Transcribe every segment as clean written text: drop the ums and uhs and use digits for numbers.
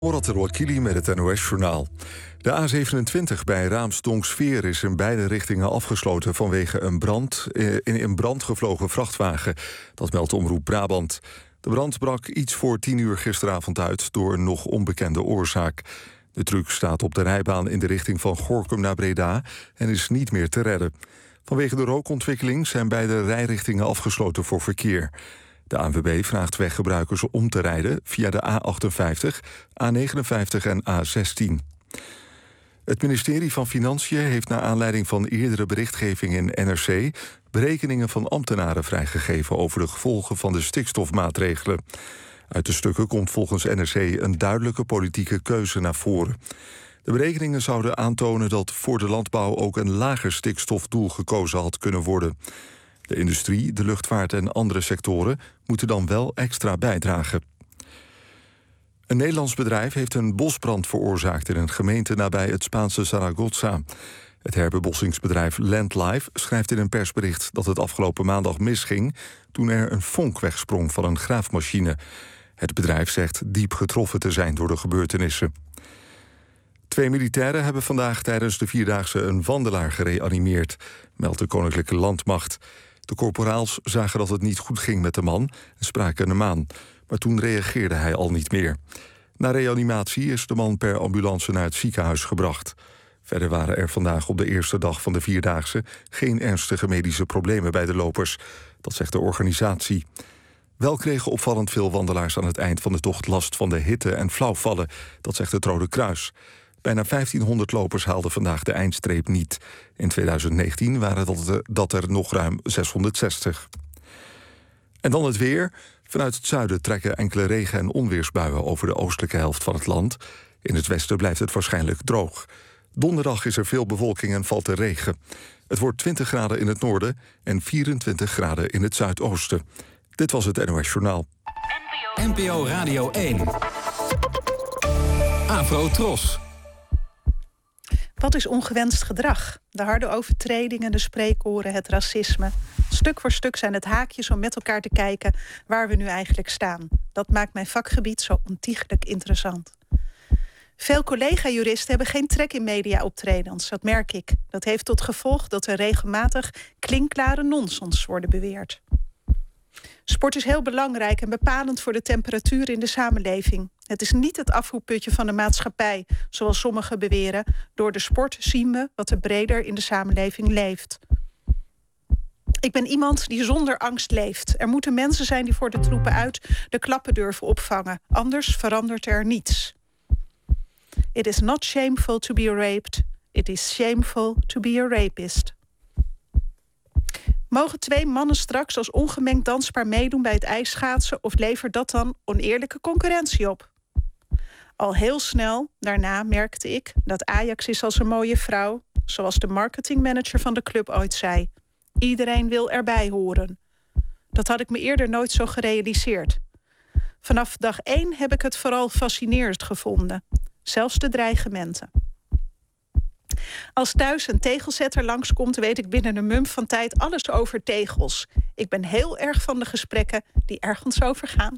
Morat Rouakili met het NOS-journaal. De A27 bij Raamsdonksveer is in beide richtingen afgesloten vanwege een brand gevlogen vrachtwagen. Dat meldt Omroep Brabant. De brand brak iets voor 10:00 gisteravond uit door een nog onbekende oorzaak. De truck staat op de rijbaan in de richting van Gorinchem naar Breda en is niet meer te redden. Vanwege de rookontwikkeling zijn beide rijrichtingen afgesloten voor verkeer. De ANWB vraagt weggebruikers om te rijden via de A58, A59 en A16. Het ministerie van Financiën heeft naar aanleiding van eerdere berichtgeving in NRC berekeningen van ambtenaren vrijgegeven over de gevolgen van de stikstofmaatregelen. Uit de stukken komt volgens NRC een duidelijke politieke keuze naar voren. De berekeningen zouden aantonen dat voor de landbouw ook een lager stikstofdoel gekozen had kunnen worden. De industrie, de luchtvaart en andere sectoren moeten dan wel extra bijdragen. Een Nederlands bedrijf heeft een bosbrand veroorzaakt in een gemeente nabij het Spaanse Zaragoza. Het herbebossingsbedrijf Landlife schrijft in een persbericht dat het afgelopen maandag misging toen er een vonk wegsprong van een graafmachine. Het bedrijf zegt diep getroffen te zijn door de gebeurtenissen. 2 militairen hebben vandaag tijdens de Vierdaagse een wandelaar gereanimeerd, meldt de Koninklijke Landmacht. De korporaals zagen dat het niet goed ging met de man en spraken hem aan. Maar toen reageerde hij al niet meer. Na reanimatie is de man per ambulance naar het ziekenhuis gebracht. Verder waren er vandaag op de eerste dag van de Vierdaagse geen ernstige medische problemen bij de lopers. Dat zegt de organisatie. Wel kregen opvallend veel wandelaars aan het eind van de tocht last van de hitte en flauwvallen. Dat zegt het Rode Kruis. Bijna 1500 lopers haalden vandaag de eindstreep niet. In 2019 waren dat er nog ruim 660. En dan het weer. Vanuit het zuiden trekken enkele regen- en onweersbuien over de oostelijke helft van het land. In het westen blijft het waarschijnlijk droog. Donderdag is er veel bewolking en valt er regen. Het wordt 20 graden in het noorden en 24 graden in het zuidoosten. Dit was het NOS Journaal. NPO Radio 1. Afro Tros. Wat is ongewenst gedrag? De harde overtredingen, de spreekoren, het racisme. Stuk voor stuk zijn het haakjes om met elkaar te kijken waar we nu eigenlijk staan. Dat maakt mijn vakgebied zo ontiegelijk interessant. Veel collega-juristen hebben geen trek in media-optredens, dat merk ik. Dat heeft tot gevolg dat er regelmatig klinkklare nonsens worden beweerd. Sport is heel belangrijk en bepalend voor de temperatuur in de samenleving. Het is niet het afvoerputje van de maatschappij, zoals sommigen beweren. Door de sport zien we wat er breder in de samenleving leeft. Ik ben iemand die zonder angst leeft. Er moeten mensen zijn die voor de troepen uit de klappen durven opvangen. Anders verandert er niets. It is not shameful to be raped. It is shameful to be a rapist. Mogen 2 mannen straks als ongemengd danspaar meedoen bij het ijsschaatsen of levert dat dan oneerlijke concurrentie op? Al heel snel daarna merkte ik dat Ajax is als een mooie vrouw, zoals de marketingmanager van de club ooit zei. Iedereen wil erbij horen. Dat had ik me eerder nooit zo gerealiseerd. Vanaf dag 1 heb ik het vooral fascinerend gevonden. Zelfs de dreigementen. Als thuis een tegelzetter langskomt, weet ik binnen een mum van tijd alles over tegels. Ik ben heel erg van de gesprekken die ergens over gaan.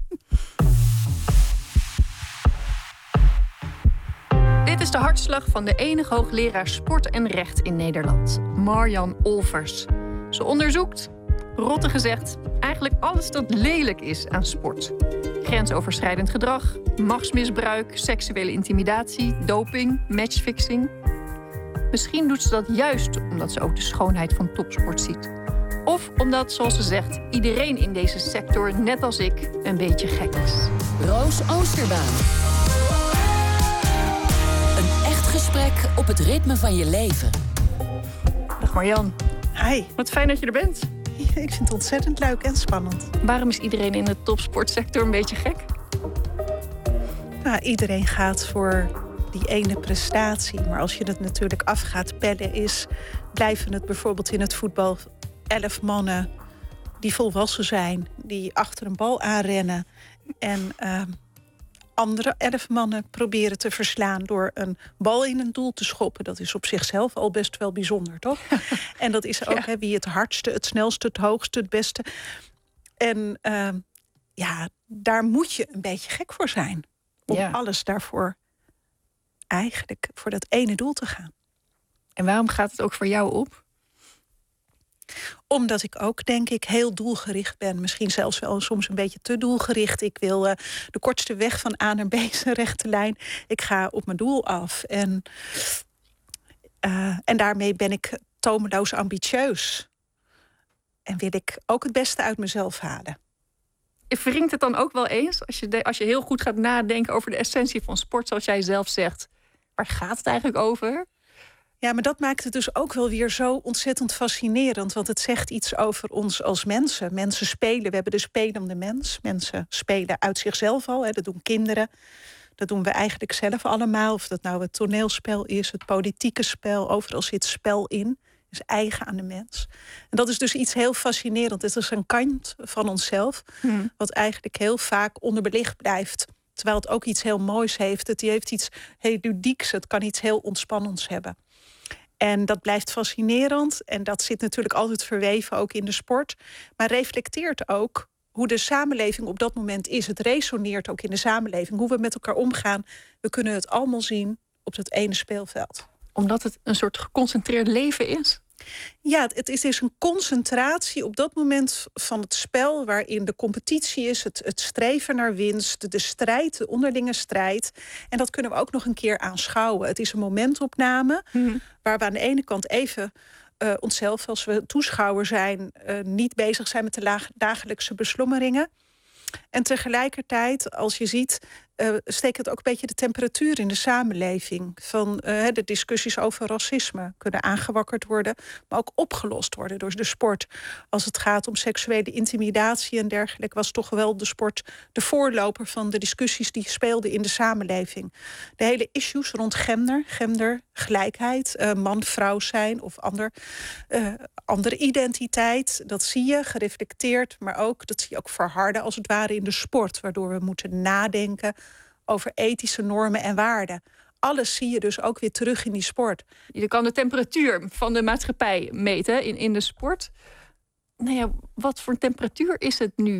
Dit is de hartslag van de enige hoogleraar sport en recht in Nederland, Marjan Olvers. Ze onderzoekt, rotte gezegd, eigenlijk alles dat lelijk is aan sport. Grensoverschrijdend gedrag, machtsmisbruik, seksuele intimidatie, doping, matchfixing. Misschien doet ze dat juist omdat ze ook de schoonheid van topsport ziet. Of omdat, zoals ze zegt, iedereen in deze sector, net als ik, een beetje gek is. Roos Oosterbaan. Een echt gesprek op het ritme van je leven. Dag Marjan. Hi. Wat fijn dat je er bent. Ik vind het ontzettend leuk en spannend. Waarom is iedereen in de topsportsector een beetje gek? Nou, iedereen gaat voor die ene prestatie. Maar als je het natuurlijk af gaat pellen blijven het bijvoorbeeld in het voetbal 11 mannen die volwassen zijn, die achter een bal aanrennen en andere 11 mannen proberen te verslaan door een bal in een doel te schoppen. Dat is op zichzelf al best wel bijzonder, toch? En dat is ook wie het hardste, het snelste, het hoogste, het beste. En daar moet je een beetje gek voor zijn Om alles daarvoor eigenlijk voor dat ene doel te gaan. En waarom gaat het ook voor jou op? Omdat ik ook, denk ik, heel doelgericht ben. Misschien zelfs wel soms een beetje te doelgericht. Ik wil de kortste weg van A naar B is een rechte lijn. Ik ga op mijn doel af. En daarmee ben ik tomeloos ambitieus. En wil ik ook het beste uit mezelf halen. Wringt het dan ook wel eens, als je heel goed gaat nadenken over de essentie van sport, zoals jij zelf zegt, waar gaat het eigenlijk over? Ja, maar dat maakt het dus ook wel weer zo ontzettend fascinerend. Want het zegt iets over ons als mensen. Mensen spelen, we hebben de spelende mens. Mensen spelen uit zichzelf al, dat doen kinderen. Dat doen we eigenlijk zelf allemaal. Of dat nou het toneelspel is, het politieke spel. Overal zit spel in. Is eigen aan de mens. En dat is dus iets heel fascinerends. Het is een kant van onszelf, wat eigenlijk heel vaak onderbelicht blijft. Terwijl het ook iets heel moois heeft. Het heeft iets heel ludieks. Het kan iets heel ontspannends hebben. En dat blijft fascinerend. En dat zit natuurlijk altijd verweven ook in de sport. Maar reflecteert ook hoe de samenleving op dat moment is. Het resoneert ook in de samenleving. Hoe we met elkaar omgaan. We kunnen het allemaal zien op dat ene speelveld. Omdat het een soort geconcentreerd leven is? Ja, het is een concentratie op dat moment van het spel, waarin de competitie is, het streven naar winst, de strijd, de onderlinge strijd. En dat kunnen we ook nog een keer aanschouwen. Het is een momentopname waar we aan de ene kant even onszelf, als we toeschouwer zijn, niet bezig zijn met de dagelijkse beslommeringen. En tegelijkertijd, als je ziet, steekt het ook een beetje de temperatuur in de samenleving. Van de discussies over racisme kunnen aangewakkerd worden, maar ook opgelost worden door de sport. Als het gaat om seksuele intimidatie en dergelijke, was toch wel de sport de voorloper van de discussies die speelden in de samenleving. De hele issues rond gendergelijkheid, man-vrouw zijn of andere identiteit, dat zie je gereflecteerd, maar ook dat zie je ook verharden als het ware in de sport, waardoor we moeten nadenken over ethische normen en waarden. Alles zie je dus ook weer terug in die sport. Je kan de temperatuur van de maatschappij meten in de sport. Nou ja, wat voor temperatuur is het nu?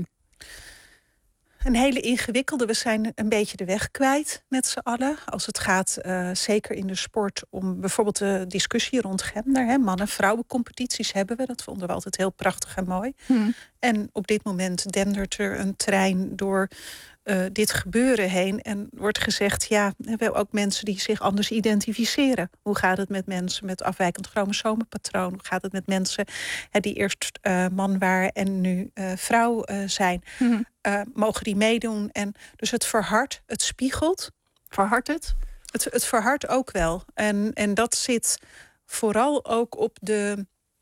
Een hele ingewikkelde. We zijn een beetje de weg kwijt met z'n allen. Als het gaat, zeker in de sport, om bijvoorbeeld de discussie rond gender. Mannen-vrouwen competities hebben we. Dat vonden we altijd heel prachtig en mooi. En op dit moment dendert er een trein door dit gebeuren heen. En wordt gezegd, ja, we hebben ook mensen die zich anders identificeren. Hoe gaat het met mensen met afwijkend chromosomenpatroon? Hoe gaat het met mensen die eerst man waren en nu vrouw zijn? Mogen die meedoen? En dus het verhardt, het spiegelt. Verhardt het? Het verhardt ook wel. En dat zit vooral ook op de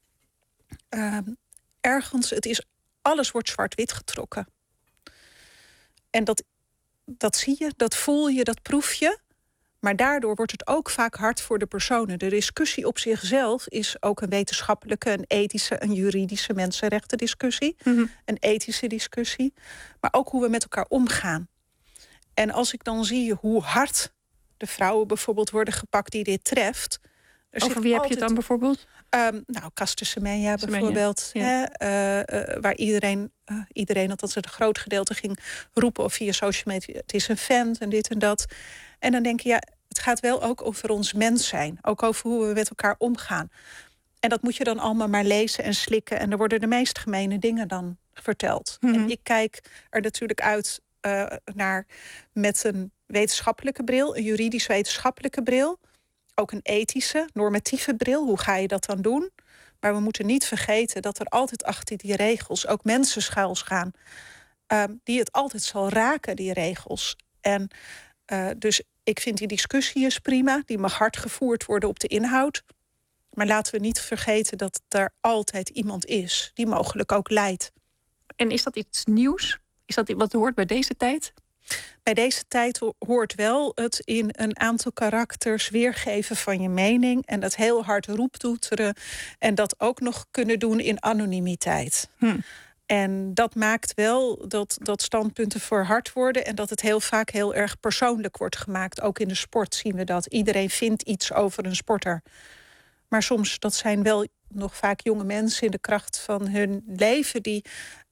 ergens, alles wordt zwart-wit getrokken. En dat zie je, dat voel je, dat proef je. Maar daardoor wordt het ook vaak hard voor de personen. De discussie op zichzelf is ook een wetenschappelijke, een ethische, een juridische mensenrechtendiscussie. Een ethische discussie. Maar ook hoe we met elkaar omgaan. En als ik dan zie hoe hard de vrouwen bijvoorbeeld worden gepakt die dit treft. Over wie heb je het dan bijvoorbeeld? Caster Semenya bijvoorbeeld. Ja. Waar iedereen, althans een groot gedeelte, ging roepen of via social media, het is een vent en dit en dat. En dan denk je, ja, het gaat wel ook over ons mens zijn. Ook over hoe we met elkaar omgaan. En dat moet je dan allemaal maar lezen en slikken. En er worden de meest gemene dingen dan verteld. En ik kijk er natuurlijk uit naar met een wetenschappelijke bril, een juridisch-wetenschappelijke bril. Ook een ethische, normatieve bril. Hoe ga je dat dan doen? Maar we moeten niet vergeten dat er altijd achter die regels ook mensen schuilsgaan. Die het altijd zal raken, die regels. En dus ik vind die discussie is prima. Die mag hard gevoerd worden op de inhoud. Maar laten we niet vergeten dat er altijd iemand is die mogelijk ook leidt. En is dat iets nieuws? Is dat wat hoort bij deze tijd? Bij deze tijd hoort wel het in een aantal karakters weergeven van je mening. En dat heel hard roeptoeteren. En dat ook nog kunnen doen in anonimiteit. En dat maakt wel dat standpunten verhard worden. En dat het heel vaak heel erg persoonlijk wordt gemaakt. Ook in de sport zien we dat. Iedereen vindt iets over een sporter. Maar soms, dat zijn wel nog vaak jonge mensen in de kracht van hun leven die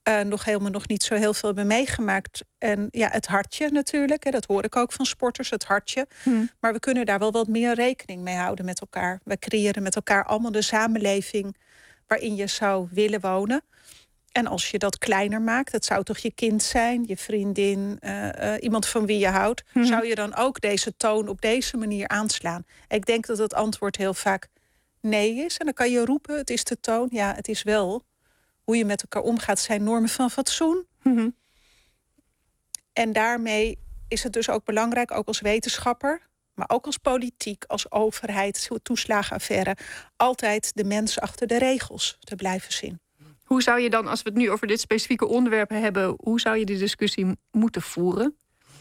nog niet zo heel veel hebben meegemaakt. En ja, het hartje natuurlijk, dat hoor ik ook van sporters, het hartje. Maar we kunnen daar wel wat meer rekening mee houden met elkaar. We creëren met elkaar allemaal de samenleving waarin je zou willen wonen. En als je dat kleiner maakt, het zou toch je kind zijn, je vriendin, iemand van wie je houdt, zou je dan ook deze toon op deze manier aanslaan? Ik denk dat het antwoord heel vaak nee is. En dan kan je roepen, het is de toon. Ja, het is wel hoe je met elkaar omgaat, zijn normen van fatsoen. En daarmee is het dus ook belangrijk, ook als wetenschapper, maar ook als politiek, als overheid, toeslagenaffaire, altijd de mens achter de regels te blijven zien. Hoe zou je dan, als we het nu over dit specifieke onderwerp hebben, hoe zou je die discussie moeten voeren?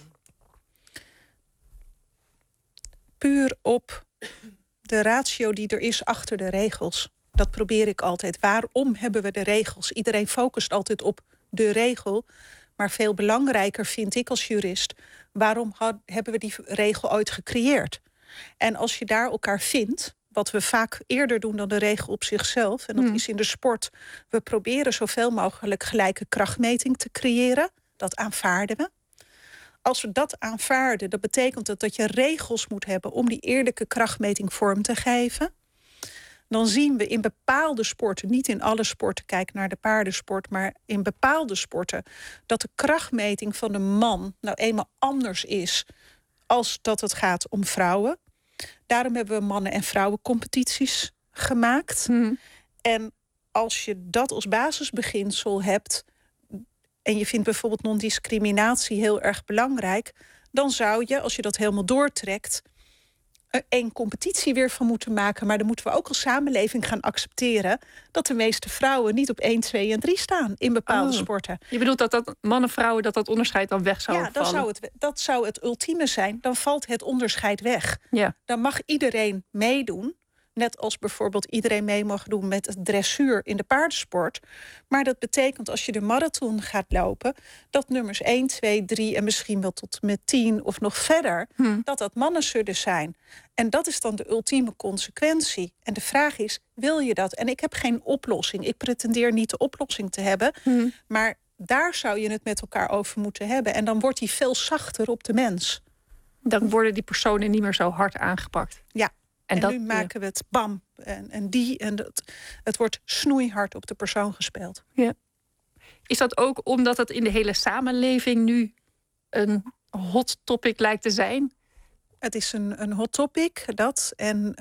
Puur op de ratio die er is achter de regels. Dat probeer ik altijd. Waarom hebben we de regels? Iedereen focust altijd op de regel. Maar veel belangrijker vind ik als jurist, waarom hebben we die regel ooit gecreëerd? En als je daar elkaar vindt, wat we vaak eerder doen dan de regel op zichzelf, en dat is in de sport, we proberen zoveel mogelijk gelijke krachtmeting te creëren. Dat aanvaarden we. Als we dat aanvaarden, dat betekent dat je regels moet hebben om die eerlijke krachtmeting vorm te geven. Dan zien we in bepaalde sporten, niet in alle sporten, kijk naar de paardensport, maar in bepaalde sporten, dat de krachtmeting van de man nou eenmaal anders is als dat het gaat om vrouwen. Daarom hebben we mannen- en vrouwencompetities gemaakt. En als je dat als basisbeginsel hebt, en je vindt bijvoorbeeld non-discriminatie heel erg belangrijk, dan zou je, als je dat helemaal doortrekt, één competitie weer van moeten maken. Maar dan moeten we ook als samenleving gaan accepteren dat de meeste vrouwen niet op 1, 2 en 3 staan in bepaalde sporten. Je bedoelt dat mannen, vrouwen, dat onderscheid dan weg zou vallen? Ja, dat zou het ultieme zijn. Dan valt het onderscheid weg. Ja. Dan mag iedereen meedoen. Net als bijvoorbeeld iedereen mee mag doen met het dressuur in de paardensport. Maar dat betekent als je de marathon gaat lopen, dat nummers 1, 2, 3 en misschien wel tot met 10 of nog verder, dat mannen zullen zijn. En dat is dan de ultieme consequentie. En de vraag is, wil je dat? En ik heb geen oplossing. Ik pretendeer niet de oplossing te hebben. Maar daar zou je het met elkaar over moeten hebben. En dan wordt die veel zachter op de mens. Dan worden die personen niet meer zo hard aangepakt. Ja. En nu maken we het bam en het wordt snoeihard op de persoon gespeeld. Ja. Is dat ook omdat het in de hele samenleving nu een hot topic lijkt te zijn? Het is een hot topic, dat. En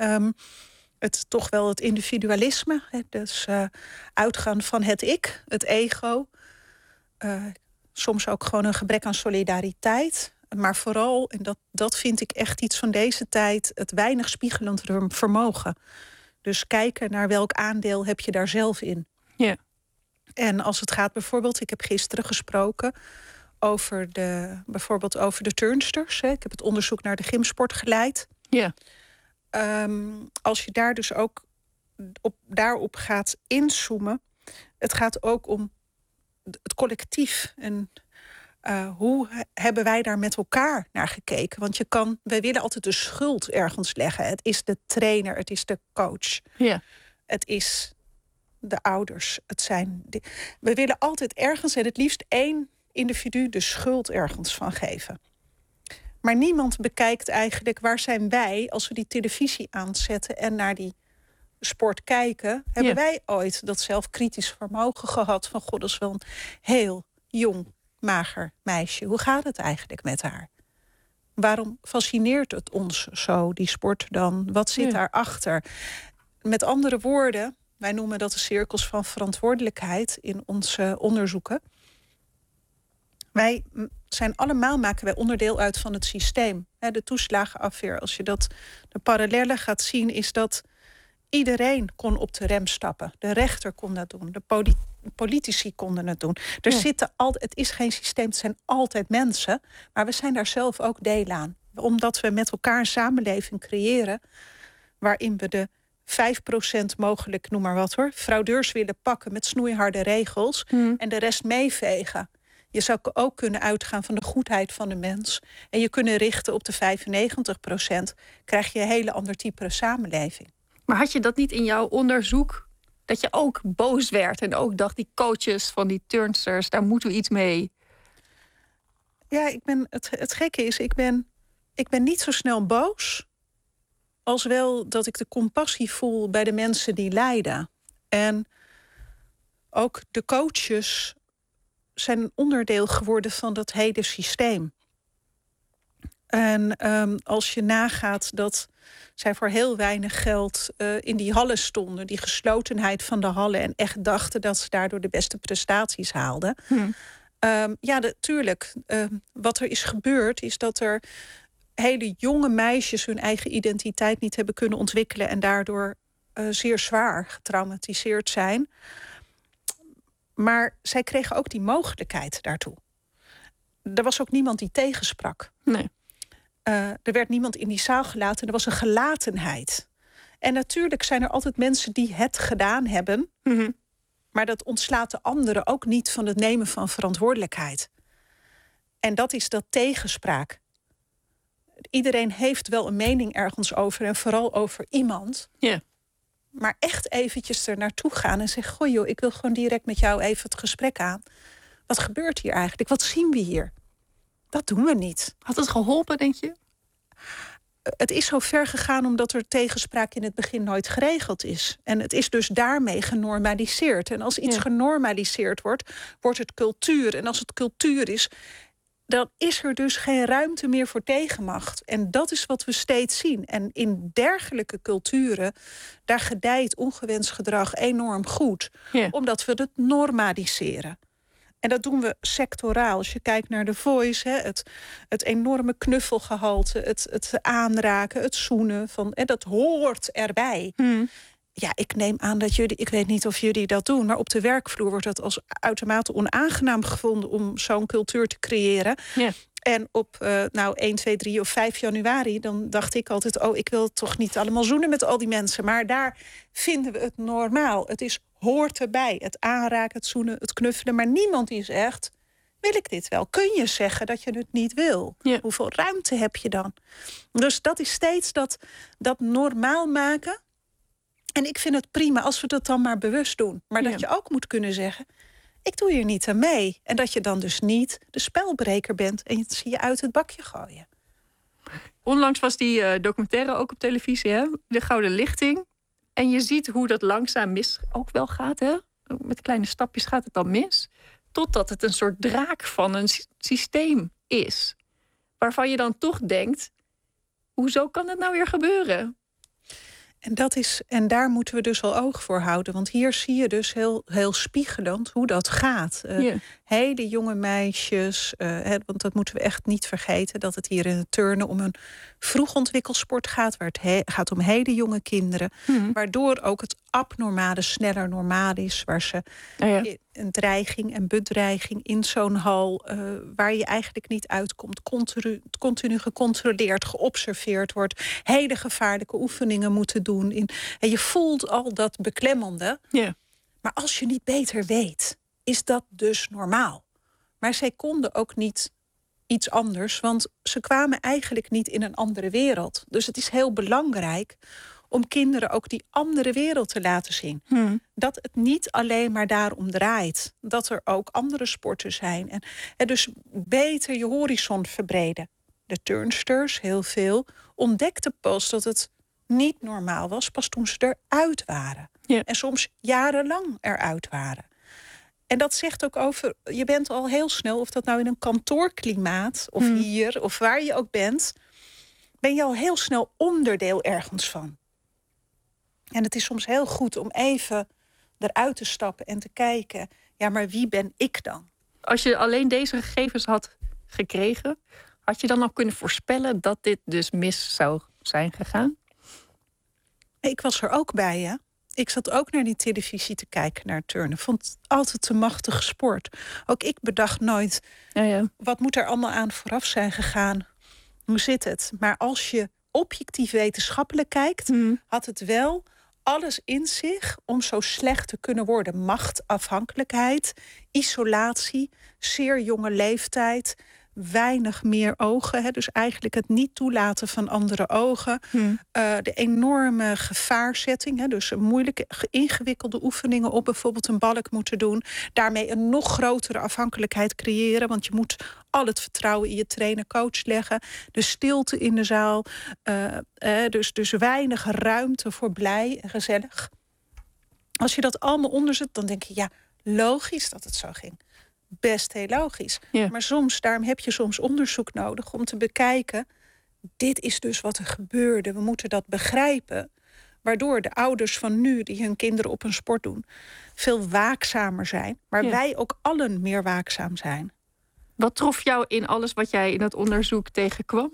het toch wel het individualisme. Dus uitgaan van het ik, het ego. Soms ook gewoon een gebrek aan solidariteit. Maar vooral, en dat vind ik echt iets van deze tijd, het weinig spiegelend vermogen. Dus kijken naar welk aandeel heb je daar zelf in. Ja. En als het gaat bijvoorbeeld, ik heb gisteren gesproken over bijvoorbeeld over de turnsters. Ik heb het onderzoek naar de gymsport geleid. Ja. Als je daar dus ook daarop gaat inzoomen, het gaat ook om het collectief. En hoe hebben wij daar met elkaar naar gekeken? Want wij willen altijd de schuld ergens leggen. Het is de trainer, het is de coach. Ja. Het is de ouders. We willen altijd ergens, en het liefst één individu, de schuld ergens van geven. Maar niemand bekijkt eigenlijk, waar zijn wij als we die televisie aanzetten en naar die sport kijken? Hebben wij ooit dat zelfkritisch vermogen gehad van god, dat is wel een heel jong, mager meisje. Hoe gaat het eigenlijk met haar? Waarom fascineert het ons zo, die sport dan? Wat zit daarachter? Met andere woorden, wij noemen dat de cirkels van verantwoordelijkheid in onze onderzoeken. Wij maken wij onderdeel uit van het systeem. De toeslagenaffaire, als je de parallellen gaat zien, is dat iedereen kon op de rem stappen. De rechter kon dat doen. De politici konden het doen. Het is geen systeem, het zijn altijd mensen. Maar we zijn daar zelf ook deel aan. Omdat we met elkaar een samenleving creëren waarin we de 5% mogelijk, noem maar wat hoor, fraudeurs willen pakken met snoeiharde regels en de rest meevegen. Je zou ook kunnen uitgaan van de goedheid van de mens. En je kunnen richten op de 95%. Krijg je een hele ander type samenleving. Maar had je dat niet in jouw onderzoek, Dat je ook boos werd en ook dacht, die coaches van die turnsters, daar moeten we iets mee. Ja, het gekke is, ik ben niet zo snel boos, als wel dat ik de compassie voel bij de mensen die lijden. En ook de coaches zijn een onderdeel geworden van dat hele systeem. En als je nagaat dat zij voor heel weinig geld in die hallen stonden, die geslotenheid van de hallen, en echt dachten dat ze daardoor de beste prestaties haalden. Ja, natuurlijk. Wat er is gebeurd, is dat er hele jonge meisjes hun eigen identiteit niet hebben kunnen ontwikkelen en daardoor zeer zwaar getraumatiseerd zijn. Maar zij kregen ook die mogelijkheid daartoe. Er was ook niemand die tegensprak. Nee. Er werd niemand in die zaal gelaten. Er was een gelatenheid. En natuurlijk zijn er altijd mensen die het gedaan hebben. Mm-hmm. Maar dat ontslaat de anderen ook niet van het nemen van verantwoordelijkheid. En dat is dat tegenspraak. Iedereen heeft wel een mening ergens over. En vooral over iemand. Yeah. Maar echt eventjes er naartoe gaan en zeggen, goh joh, ik wil gewoon direct met jou even het gesprek aan. Wat gebeurt hier eigenlijk? Wat zien we hier? Dat doen we niet. Had het geholpen, denk je? Het is zo ver gegaan omdat er tegenspraak in het begin nooit geregeld is. En het is dus daarmee genormaliseerd. En als iets genormaliseerd wordt, wordt het cultuur. En als het cultuur is, dan is er dus geen ruimte meer voor tegenmacht. En dat is wat we steeds zien. En in dergelijke culturen, daar gedijt ongewenst gedrag enorm goed. Ja. Omdat we het normaliseren. En dat doen we sectoraal. Als je kijkt naar The Voice, het enorme knuffelgehalte, het aanraken, het zoenen. En dat hoort erbij. Ja, ik neem aan dat jullie, ik weet niet of jullie dat doen, maar op de werkvloer wordt dat als uitermate onaangenaam gevonden om zo'n cultuur te creëren. Ja. En op 1, 2, 3 of 5 januari, dan dacht ik altijd, ik wil toch niet allemaal zoenen met al die mensen. Maar daar vinden we het normaal. Het hoort erbij. Het aanraken, het zoenen, het knuffelen. Maar niemand die zegt, wil ik dit wel? Kun je zeggen dat je het niet wil? Ja. Hoeveel ruimte heb je dan? Dus dat is steeds dat normaal maken. En ik vind het prima als we dat dan maar bewust doen. Maar dat je ook moet kunnen zeggen, ik doe hier niet aan mee. En dat je dan dus niet de spelbreker bent en je zie je uit het bakje gooien. Onlangs was die documentaire ook op televisie, hè? De Gouden Lichting. En je ziet hoe dat langzaam mis ook wel gaat, hè? Met kleine stapjes gaat het dan mis. Totdat het een soort draak van een systeem is. Waarvan je dan toch denkt, hoezo kan het nou weer gebeuren? En daar moeten we dus al oog voor houden. Want hier zie je dus heel spiegelend hoe dat gaat. Hele jonge meisjes, want dat moeten we echt niet vergeten, dat het hier in het turnen om een vroegontwikkelsport gaat, waar het gaat om hele jonge kinderen. Waardoor ook het abnormale sneller normaal is. Waar ze een dreiging en bedreiging in zo'n hal, waar je eigenlijk niet uitkomt, continu gecontroleerd, geobserveerd wordt, hele gevaarlijke oefeningen moeten doen. En je voelt al dat beklemmende. Ja. Maar als je niet beter weet, is dat dus normaal. Maar zij konden ook niet iets anders, want ze kwamen eigenlijk niet in een andere wereld. Dus het is heel belangrijk om kinderen ook die andere wereld te laten zien. Dat het niet alleen maar daarom draait. Dat er ook andere sporten zijn. En dus beter je horizon verbreden. De turnsters, heel veel, ontdekten pas dat het niet normaal was, pas toen ze eruit waren. Ja. En soms jarenlang eruit waren. En dat zegt ook over, je bent al heel snel, of dat nou in een kantoorklimaat, of hier, of waar je ook bent, ben je al heel snel onderdeel ergens van. En het is soms heel goed om even eruit te stappen en te kijken, ja, maar wie ben ik dan? Als je alleen deze gegevens had gekregen, had je dan al kunnen voorspellen dat dit dus mis zou zijn gegaan? Ik was er ook bij, hè. Ik zat ook naar die televisie te kijken, naar turnen. Vond het altijd een machtige sport. Ook ik bedacht nooit, wat moet er allemaal aan vooraf zijn gegaan? Hoe zit het? Maar als je objectief wetenschappelijk kijkt, had het wel alles in zich om zo slecht te kunnen worden. Machtafhankelijkheid, isolatie, zeer jonge leeftijd, weinig meer ogen. Hè, dus eigenlijk het niet toelaten van andere ogen. De enorme gevaarzetting. Hè, dus moeilijke, ingewikkelde oefeningen op bijvoorbeeld een balk moeten doen. Daarmee een nog grotere afhankelijkheid creëren. Want je moet al het vertrouwen in je trainer-coach leggen. De stilte in de zaal. Dus weinig ruimte voor blij en gezellig. Als je dat allemaal onderzoekt, dan denk je, ja, logisch dat het zo ging. Best heel logisch. Ja. Maar daarom heb je soms onderzoek nodig om te bekijken, dit is dus wat er gebeurde. We moeten dat begrijpen. Waardoor de ouders van nu, die hun kinderen op een sport doen, veel waakzamer zijn. Maar wij ook allen meer waakzaam zijn. Wat trof jou in alles wat jij in het onderzoek tegenkwam?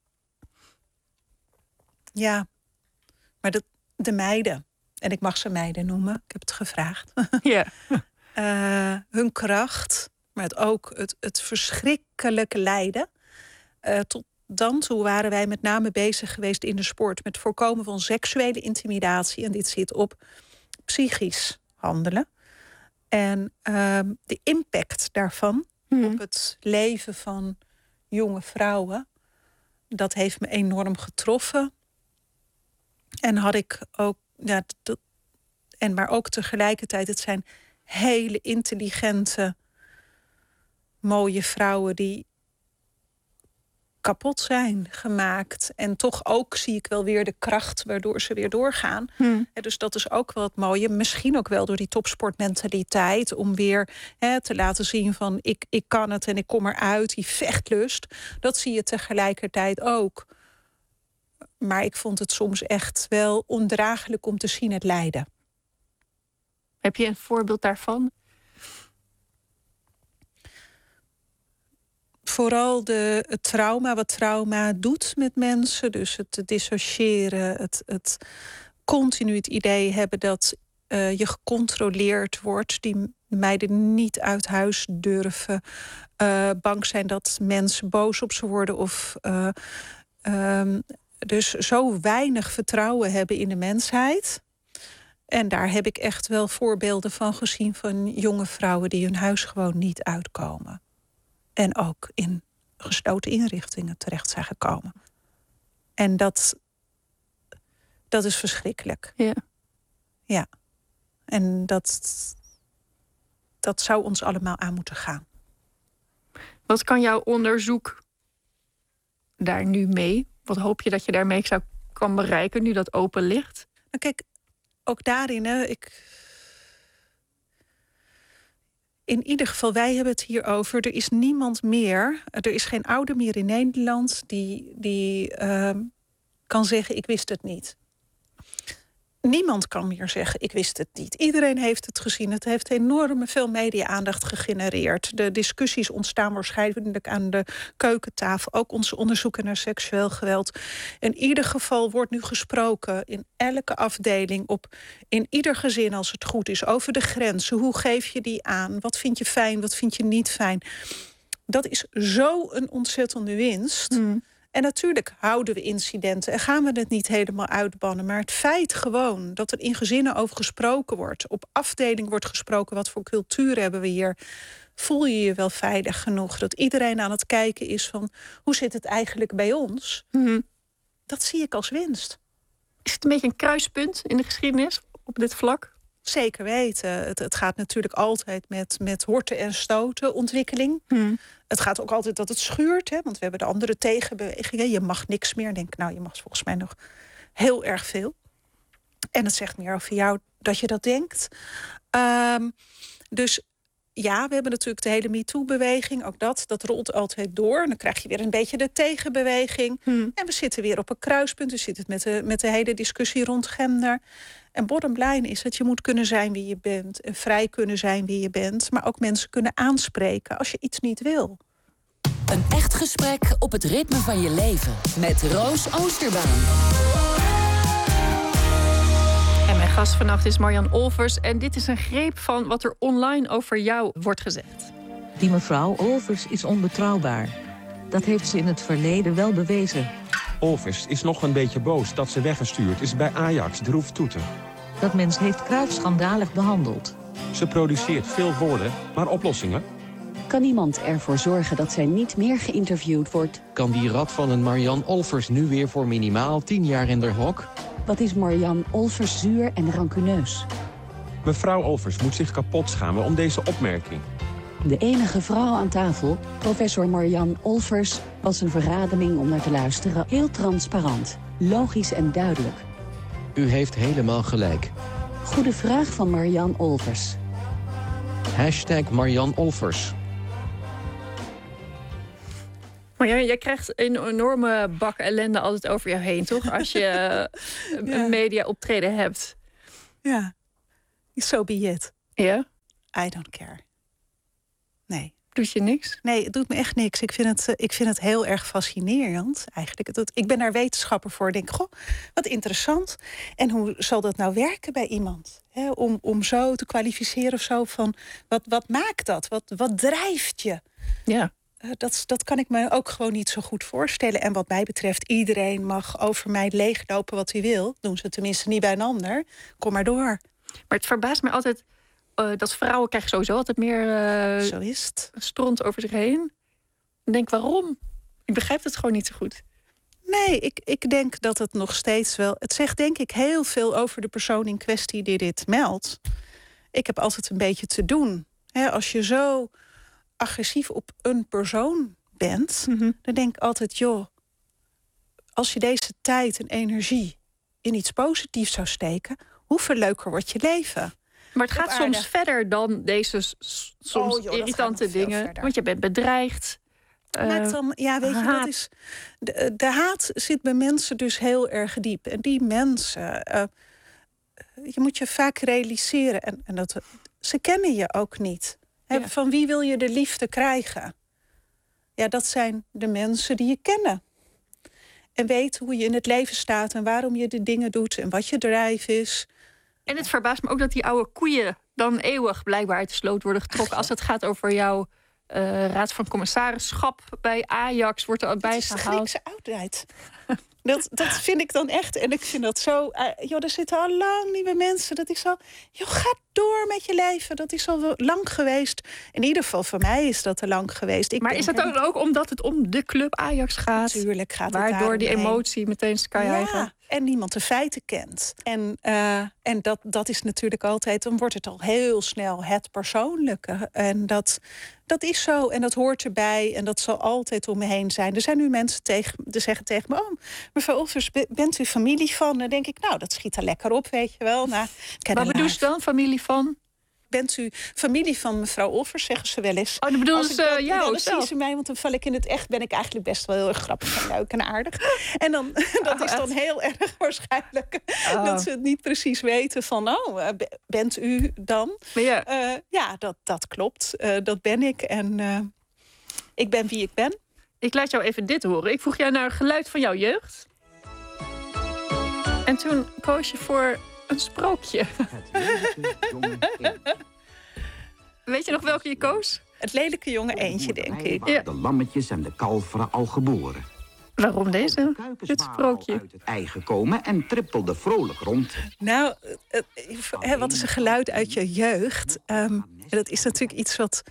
Ja, maar de meiden. En ik mag ze meiden noemen. Ik heb het gevraagd. Ja. Hun kracht, maar ook het verschrikkelijke lijden. Tot dan toe waren wij met name bezig geweest in de sport met het voorkomen van seksuele intimidatie. En dit zit op psychisch handelen. En de impact daarvan op het leven van jonge vrouwen, dat heeft me enorm getroffen. En had ik ook, maar ook tegelijkertijd, het zijn hele intelligente, mooie vrouwen die kapot zijn gemaakt. En toch ook zie ik wel weer de kracht waardoor ze weer doorgaan. Dus dat is ook wel het mooie. Misschien ook wel door die topsportmentaliteit. Om weer te laten zien van ik kan het en ik kom eruit. Die vechtlust. Dat zie je tegelijkertijd ook. Maar ik vond het soms echt wel ondraaglijk om te zien het lijden. Heb je een voorbeeld daarvan? Vooral het trauma, wat trauma doet met mensen. Dus het dissociëren, het continu het idee hebben dat je gecontroleerd wordt. Die meiden niet uit huis durven. Bang zijn dat mensen boos op ze worden. Of dus zo weinig vertrouwen hebben in de mensheid. En daar heb ik echt wel voorbeelden van gezien van jonge vrouwen die hun huis gewoon niet uitkomen. En ook in gesloten inrichtingen terecht zijn gekomen. En dat is verschrikkelijk. Ja. Ja. En dat zou ons allemaal aan moeten gaan. Wat kan jouw onderzoek daar nu mee? Wat hoop je dat je daarmee kan bereiken nu dat open ligt? Nou kijk, ook daarin, in ieder geval, wij hebben het hier over. Er is niemand meer, er is geen ouder meer in Nederland die kan zeggen, ik wist het niet. Niemand kan meer zeggen, ik wist het niet. Iedereen heeft het gezien. Het heeft enorm veel media-aandacht gegenereerd. De discussies ontstaan waarschijnlijk aan de keukentafel. Ook onze onderzoeken naar seksueel geweld. In ieder geval wordt nu gesproken in elke afdeling, in ieder gezin als het goed is, over de grenzen. Hoe geef je die aan? Wat vind je fijn? Wat vind je niet fijn? Dat is zo een ontzettende winst. En natuurlijk houden we incidenten en gaan we het niet helemaal uitbannen. Maar het feit gewoon dat er in gezinnen over gesproken wordt, op afdeling wordt gesproken, wat voor cultuur hebben we hier, voel je je wel veilig genoeg. Dat iedereen aan het kijken is van, hoe zit het eigenlijk bij ons? Dat zie ik als winst. Is het een beetje een kruispunt in de geschiedenis op dit vlak? Zeker weten. Het gaat natuurlijk altijd met horten en stoten ontwikkeling. Het gaat ook altijd dat het schuurt. Hè? Want we hebben de andere tegenbewegingen. Je mag niks meer. Denk, je mag volgens mij nog heel erg veel. En het zegt meer over jou dat je dat denkt. Dus ja, we hebben natuurlijk de hele MeToo-beweging. Ook dat rolt altijd door. En dan krijg je weer een beetje de tegenbeweging. En we zitten weer op een kruispunt. We zitten met de hele discussie rond gender. En bottom line is dat je moet kunnen zijn wie je bent. En vrij kunnen zijn wie je bent. Maar ook mensen kunnen aanspreken als je iets niet wil. Een echt gesprek op het ritme van je leven. Met Roos Oosterbaan. En mijn gast vannacht is Marjan Olvers. En dit is een greep van wat er online over jou wordt gezegd. Die mevrouw Olvers is onbetrouwbaar. Dat heeft ze in het verleden wel bewezen. Olvers is nog een beetje boos dat ze weggestuurd is bij Ajax Droef Toeten. Dat mens heeft Cruijff schandalig behandeld. Ze produceert veel woorden, maar oplossingen? Kan iemand ervoor zorgen dat zij niet meer geïnterviewd wordt? Kan die rat van een Marianne Olvers nu weer voor minimaal 10 jaar in der hok? Wat is Marianne Olvers zuur en rancuneus? Mevrouw Olvers moet zich kapot schamen om deze opmerking. De enige vrouw aan tafel, professor Marianne Olvers, was een verrademing om naar te luisteren. Heel transparant, logisch en duidelijk. U heeft helemaal gelijk. Goede vraag van Marianne Olvers. #Marianne Olvers. Maar jij krijgt een enorme bak ellende altijd over jou heen, toch? Als je een media optreden hebt. Ja, so be it. Ja? I don't care. Nee. Doet je niks? Nee, het doet me echt niks. Ik vind het heel erg fascinerend eigenlijk. Ik ben daar wetenschapper voor. Ik denk, goh, wat interessant. En hoe zal dat nou werken bij iemand? He, om zo te kwalificeren of zo van, wat maakt dat? Wat drijft je? Ja. Dat kan ik me ook gewoon niet zo goed voorstellen. En wat mij betreft, iedereen mag over mij leeglopen wat hij wil. Doen ze tenminste niet bij een ander. Kom maar door. Maar het verbaast mij altijd dat vrouwen krijgen sowieso altijd meer zo is het. Stront over zich heen. Ik denk, waarom? Ik begrijp het gewoon niet zo goed. Nee, ik denk dat het nog steeds wel... Het zegt denk ik heel veel over de persoon in kwestie die dit meldt. Ik heb altijd een beetje te doen. Als je zo agressief op een persoon bent... dan denk ik altijd, joh... als je deze tijd en energie in iets positiefs zou steken... hoeveel leuker wordt je leven? Maar het gaat soms verder dan deze soms irritante dingen. Want je bent bedreigd. Weet je, dat is, de haat zit bij mensen dus heel erg diep. En die mensen, je moet je vaak realiseren... en dat, ze kennen je ook niet. Ja. Van wie wil je de liefde krijgen? Ja, dat zijn de mensen die je kennen. En weten hoe je in het leven staat... en waarom je de dingen doet en wat je drijf is... En het verbaast me ook dat die oude koeien dan eeuwig blijkbaar uit de sloot worden getrokken. Als het gaat over jouw raad van commissarisschap bij Ajax, wordt er bijgehaald. Het is Griekse oudheid. Dat vind ik dan echt. En ik vind dat zo... er zitten al lang nieuwe mensen. Dat ik zo... ga door met je leven. Dat is al lang geweest. In ieder geval voor mij is dat te lang geweest. Maar is dat dan ook omdat het om de club Ajax gaat? Natuurlijk gaat het waardoor die emotie meteen sky high gaat. En niemand de feiten kent. En dat is natuurlijk altijd... dan wordt het al heel snel het persoonlijke. En dat is zo. En dat hoort erbij. En dat zal altijd om me heen zijn. Er zijn nu mensen die zeggen tegen me... oh, mevrouw Olvers, bent u familie van? Dan denk ik, nou, dat schiet er lekker op, weet je wel. Nou, wat bedoel je dan, familie van? Bent u familie van mevrouw Olvers, zeggen ze wel eens. Oh, dan bedoelen ze jou zelf. Dan zien ze mij, want dan val ik in het echt... ben ik eigenlijk best wel heel erg grappig en leuk en aardig. En dan, dat is dan heel erg waarschijnlijk... dat ze het niet precies weten van... bent u dan? Ja, dat klopt. Dat ben ik. En ik ben wie ik ben. Ik laat jou even dit horen. Ik vroeg jou naar een geluid van jouw jeugd. En toen koos je voor... een sprookje. Weet je nog welke je koos? Het lelijke jonge eendje, denk ik. Ja. De lammetjes en de kalveren al geboren. Waarom deze? Dit sprookje. Uit het ei gekomen en trippelde vrolijk rond. Nou, wat is een geluid uit je jeugd? Dat is natuurlijk iets wat...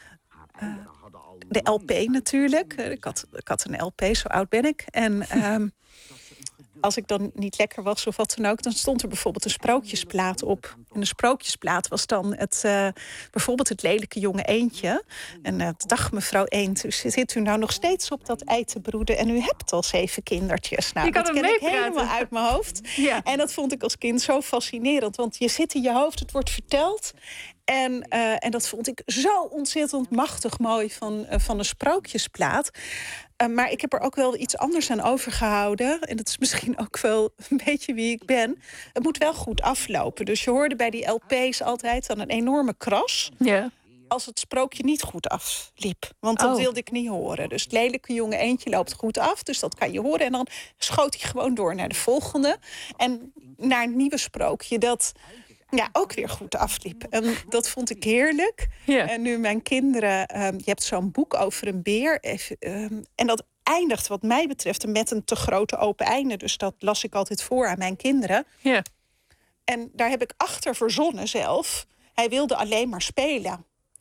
de LP natuurlijk. Ik had een LP, zo oud ben ik. En... als ik dan niet lekker was of wat dan ook... dan stond er bijvoorbeeld een sprookjesplaat op. En de sprookjesplaat was dan bijvoorbeeld het lelijke jonge eendje. En dag mevrouw Eend, zit u nou nog steeds op dat ei te broeden... en u hebt al 7 kindertjes. Nou, dat ken ik helemaal uit mijn hoofd. Ja. En dat vond ik als kind zo fascinerend. Want je zit in je hoofd, het wordt verteld... En dat vond ik zo ontzettend machtig mooi van een sprookjesplaat. Maar ik heb er ook wel iets anders aan overgehouden. En dat is misschien ook wel een beetje wie ik ben. Het moet wel goed aflopen. Dus je hoorde bij die LP's altijd dan een enorme kras. Ja. Als het sprookje niet goed afliep. Want dat wilde ik niet horen. Dus het lelijke jonge eendje loopt goed af. Dus dat kan je horen. En dan schoot hij gewoon door naar de volgende. En naar een nieuwe sprookje dat... ook weer goed afliep. En dat vond ik heerlijk. Ja. En nu mijn kinderen... je hebt zo'n boek over een beer. En dat eindigt wat mij betreft met een te grote open einde. Dus dat las ik altijd voor aan mijn kinderen. Ja. En daar heb ik achter verzonnen zelf. Hij wilde alleen maar spelen.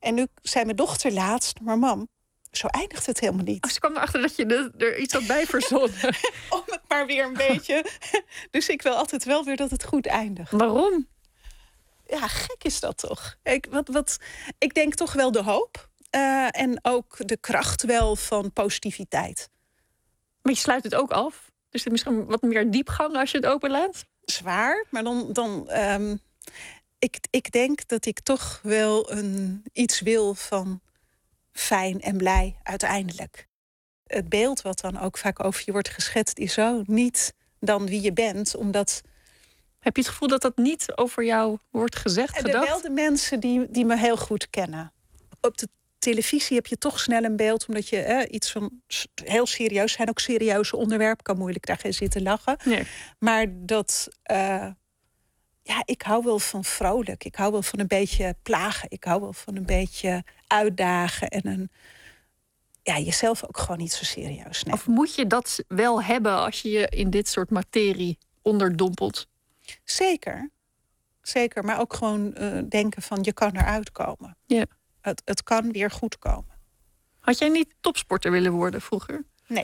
En nu zei mijn dochter laatst, maar mam, zo eindigt het helemaal niet. Ze kwam erachter dat je er iets had bij verzonnen. Om het maar weer een beetje. Dus ik wil altijd wel weer dat het goed eindigt. Waarom? Ja, gek is dat toch? Ik denk toch wel de hoop. En ook de kracht wel van positiviteit. Maar je sluit het ook af. Dus er is misschien wat meer diepgang als je het openlaat? Zwaar, maar dan ik denk dat ik toch wel iets wil van fijn en blij uiteindelijk. Het beeld wat dan ook vaak over je wordt geschetst is zo niet dan wie je bent, omdat... Heb je het gevoel dat dat niet over jou wordt gezegd, gedacht? Wel de mensen die me heel goed kennen. Op de televisie heb je toch snel een beeld, omdat je iets van heel serieus zijn, ook serieuze onderwerpen, kan moeilijk daar gaan zitten lachen. Nee. Maar dat, ik hou wel van vrolijk. Ik hou wel van een beetje plagen. Ik hou wel van een beetje uitdagen en jezelf ook gewoon niet zo serieus nemen. Of moet je dat wel hebben als je je in dit soort materie onderdompelt? Zeker. Zeker, maar ook gewoon denken van je kan eruit komen. Ja. Het kan weer goed komen. Had jij niet topsporter willen worden vroeger? Nee,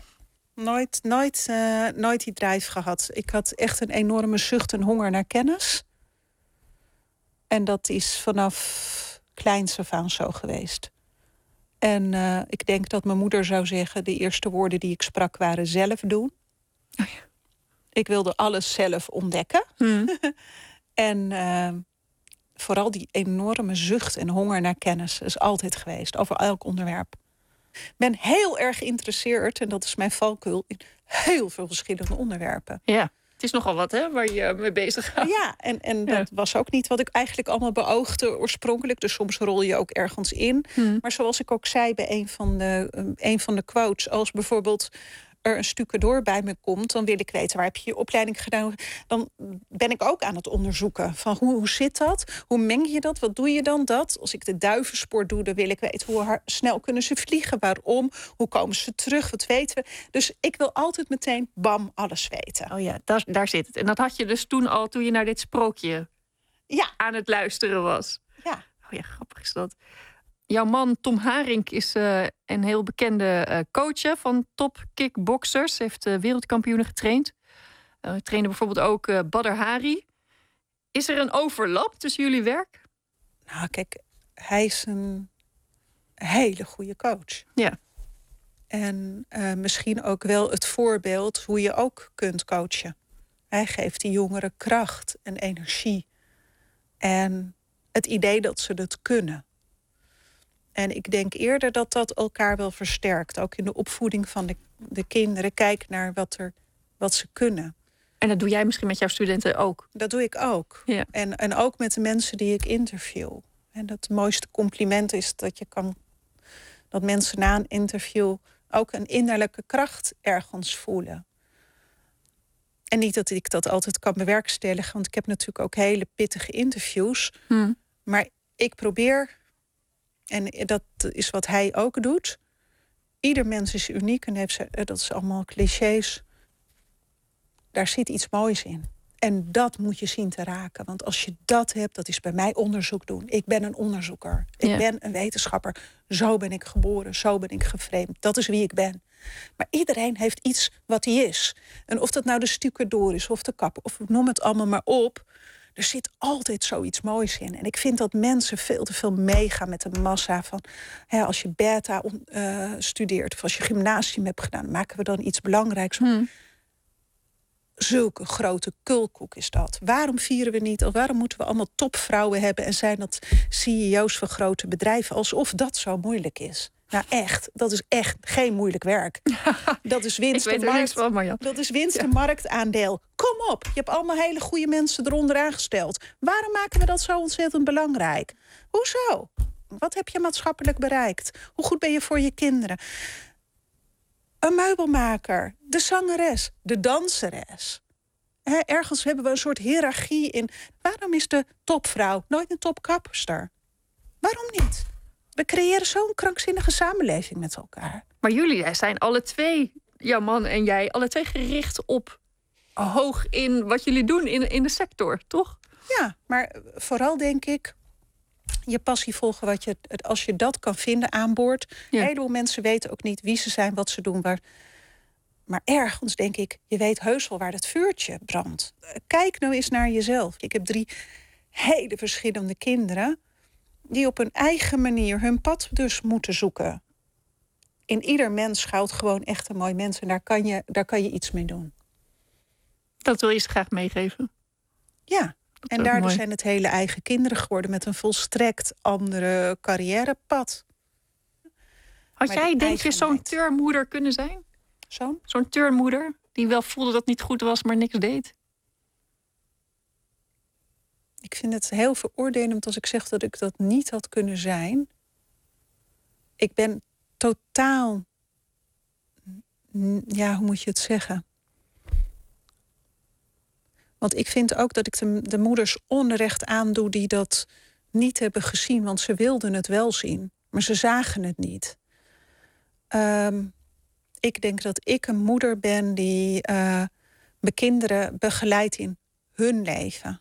nooit die drive gehad. Ik had echt een enorme zucht en honger naar kennis. En dat is vanaf kleins af aan zo geweest. En ik denk dat mijn moeder zou zeggen, de eerste woorden die ik sprak waren zelf doen. Oh ja. Ik wilde alles zelf ontdekken. En vooral die enorme zucht en honger naar kennis is altijd geweest, over elk onderwerp. Ik ben heel erg geïnteresseerd, en dat is mijn valkuil, in heel veel verschillende onderwerpen. Ja, het is nogal wat, hè, waar je mee bezig gaat. Ja, en dat was ook niet wat ik eigenlijk allemaal beoogde oorspronkelijk. Dus soms rol je ook ergens in. Maar zoals ik ook zei bij een van de quotes, als bijvoorbeeld er een stucadoor bij me komt, dan wil ik weten, waar heb je je opleiding gedaan? Dan ben ik ook aan het onderzoeken van hoe zit dat? Hoe meng je dat? Wat doe je dan dat? Als ik de duivensport doe, dan wil ik weten hoe snel kunnen ze vliegen? Waarom? Hoe komen ze terug? Wat weten we? Dus ik wil altijd meteen, bam, alles weten. Oh ja, daar zit het. En dat had je dus toen je naar dit sprookje aan het luisteren was. Ja. Oh ja, grappig is dat. Jouw man Tom Haring is een heel bekende coach van top kickboxers. Hij heeft wereldkampioenen getraind. Hij trainde bijvoorbeeld ook Badr Hari. Is er een overlap tussen jullie werk? Nou, kijk, hij is een hele goede coach. Ja. En misschien ook wel het voorbeeld hoe je ook kunt coachen. Hij geeft die jongeren kracht en energie. En het idee dat ze dat kunnen. En ik denk eerder dat dat elkaar wel versterkt. Ook in de opvoeding van de kinderen. Kijk naar wat ze kunnen. En dat doe jij misschien met jouw studenten ook? Dat doe ik ook. Ja. En ook met de mensen die ik interview. En het mooiste compliment is dat mensen na een interview ook een innerlijke kracht ergens voelen. En niet dat ik dat altijd kan bewerkstelligen, want ik heb natuurlijk ook hele pittige interviews. Maar ik probeer, en dat is wat hij ook doet, ieder mens is uniek en dat is allemaal clichés. Daar zit iets moois in. En dat moet je zien te raken. Want als je dat hebt, dat is bij mij onderzoek doen. Ik ben een onderzoeker. Ik ben een wetenschapper. Zo ben ik geboren. Zo ben ik geframed. Dat is wie ik ben. Maar iedereen heeft iets wat hij is. En of dat nou de stucadoor is of de kapper, of noem het allemaal maar op. Er zit altijd zoiets moois in. En ik vind dat mensen veel te veel meegaan met de massa van, als je beta studeert of als je gymnasium hebt gedaan, maken we dan iets belangrijks. Zulke grote kulkoek is dat. Waarom vieren we niet? Of waarom moeten we allemaal topvrouwen hebben en zijn dat CEO's van grote bedrijven, alsof dat zo moeilijk is? Nou echt, dat is echt geen moeilijk werk. Dat is winst en marktaandeel. Kom op, je hebt allemaal hele goede mensen eronder aangesteld. Waarom maken we dat zo ontzettend belangrijk? Hoezo? Wat heb je maatschappelijk bereikt? Hoe goed ben je voor je kinderen? Een meubelmaker, de zangeres, de danseres. Ergens hebben we een soort hiërarchie in. Waarom is de topvrouw nooit een topkapster? Waarom niet? We creëren zo'n krankzinnige samenleving met elkaar. Maar jullie zijn alle twee, jouw man en jij, alle twee gericht op hoog in wat jullie doen in de sector, toch? Ja, maar vooral denk ik, je passie volgen, als je dat kan vinden aan boord. Ja. Een heleboel mensen weten ook niet wie ze zijn, wat ze doen. Maar ergens denk ik, je weet heus wel waar dat vuurtje brandt. Kijk nou eens naar jezelf. Ik heb 3 hele verschillende kinderen die op hun eigen manier hun pad dus moeten zoeken. In ieder mens schuilt gewoon echt een mooi mens. En daar kan je iets mee doen. Dat wil je ze graag meegeven. Ja, en ook daardoor mooi. zijn het hele eigen kinderen geworden met een volstrekt andere carrièrepad. Had Maar jij, die denk je, zo'n eigenheid. turnmoeder kunnen zijn? Zo'n turnmoeder die wel voelde dat het niet goed was, maar niks deed? Ik vind het heel veroordelend als ik zeg dat ik dat niet had kunnen zijn. Ik ben totaal... Ja, hoe moet je het zeggen? Want ik vind ook dat ik de moeders onrecht aandoe die dat niet hebben gezien. Want ze wilden het wel zien, maar ze zagen het niet. Ik denk dat ik een moeder ben die mijn kinderen begeleidt in hun leven.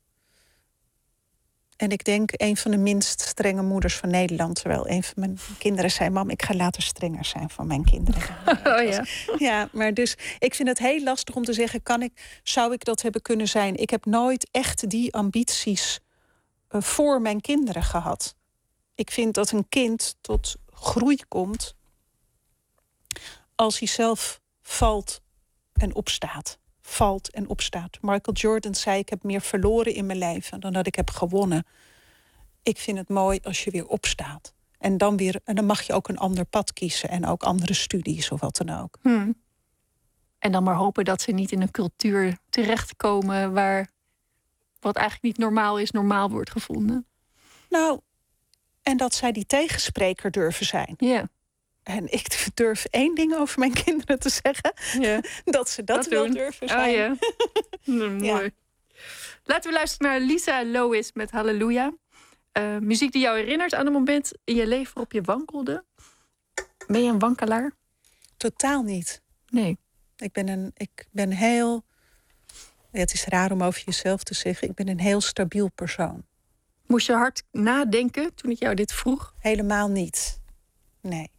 En ik denk een van de minst strenge moeders van Nederland. Terwijl een van mijn kinderen zei: mam, ik ga later strenger zijn voor mijn kinderen. Oh ja. Ja, maar dus ik vind het heel lastig om te zeggen: zou ik dat hebben kunnen zijn? Ik heb nooit echt die ambities voor mijn kinderen gehad. Ik vind dat een kind tot groei komt als hij zelf valt en opstaat. Valt en opstaat. Michael Jordan zei: ik heb meer verloren in mijn leven dan dat ik heb gewonnen. Ik vind het mooi als je weer opstaat. En dan mag je ook een ander pad kiezen. En ook andere studies of wat dan ook. En dan maar hopen dat ze niet in een cultuur terechtkomen waar wat eigenlijk niet normaal is, normaal wordt gevonden. Nou, en dat zij die tegenspreker durven zijn. Ja. En ik durf 1 ding over mijn kinderen te zeggen. Ja. Dat ze dat wel doen. durven zijn. Oh, ja. Mooi. Ja. Laten we luisteren naar Lisa Lois met Halleluja. Muziek die jou herinnert aan een moment in je leven waarop je wankelde. Ben je een wankelaar? Totaal niet. Nee. Ik ben heel... Het is raar om over jezelf te zeggen. Ik ben een heel stabiel persoon. Moest je hard nadenken toen ik jou dit vroeg? Helemaal niet. Nee.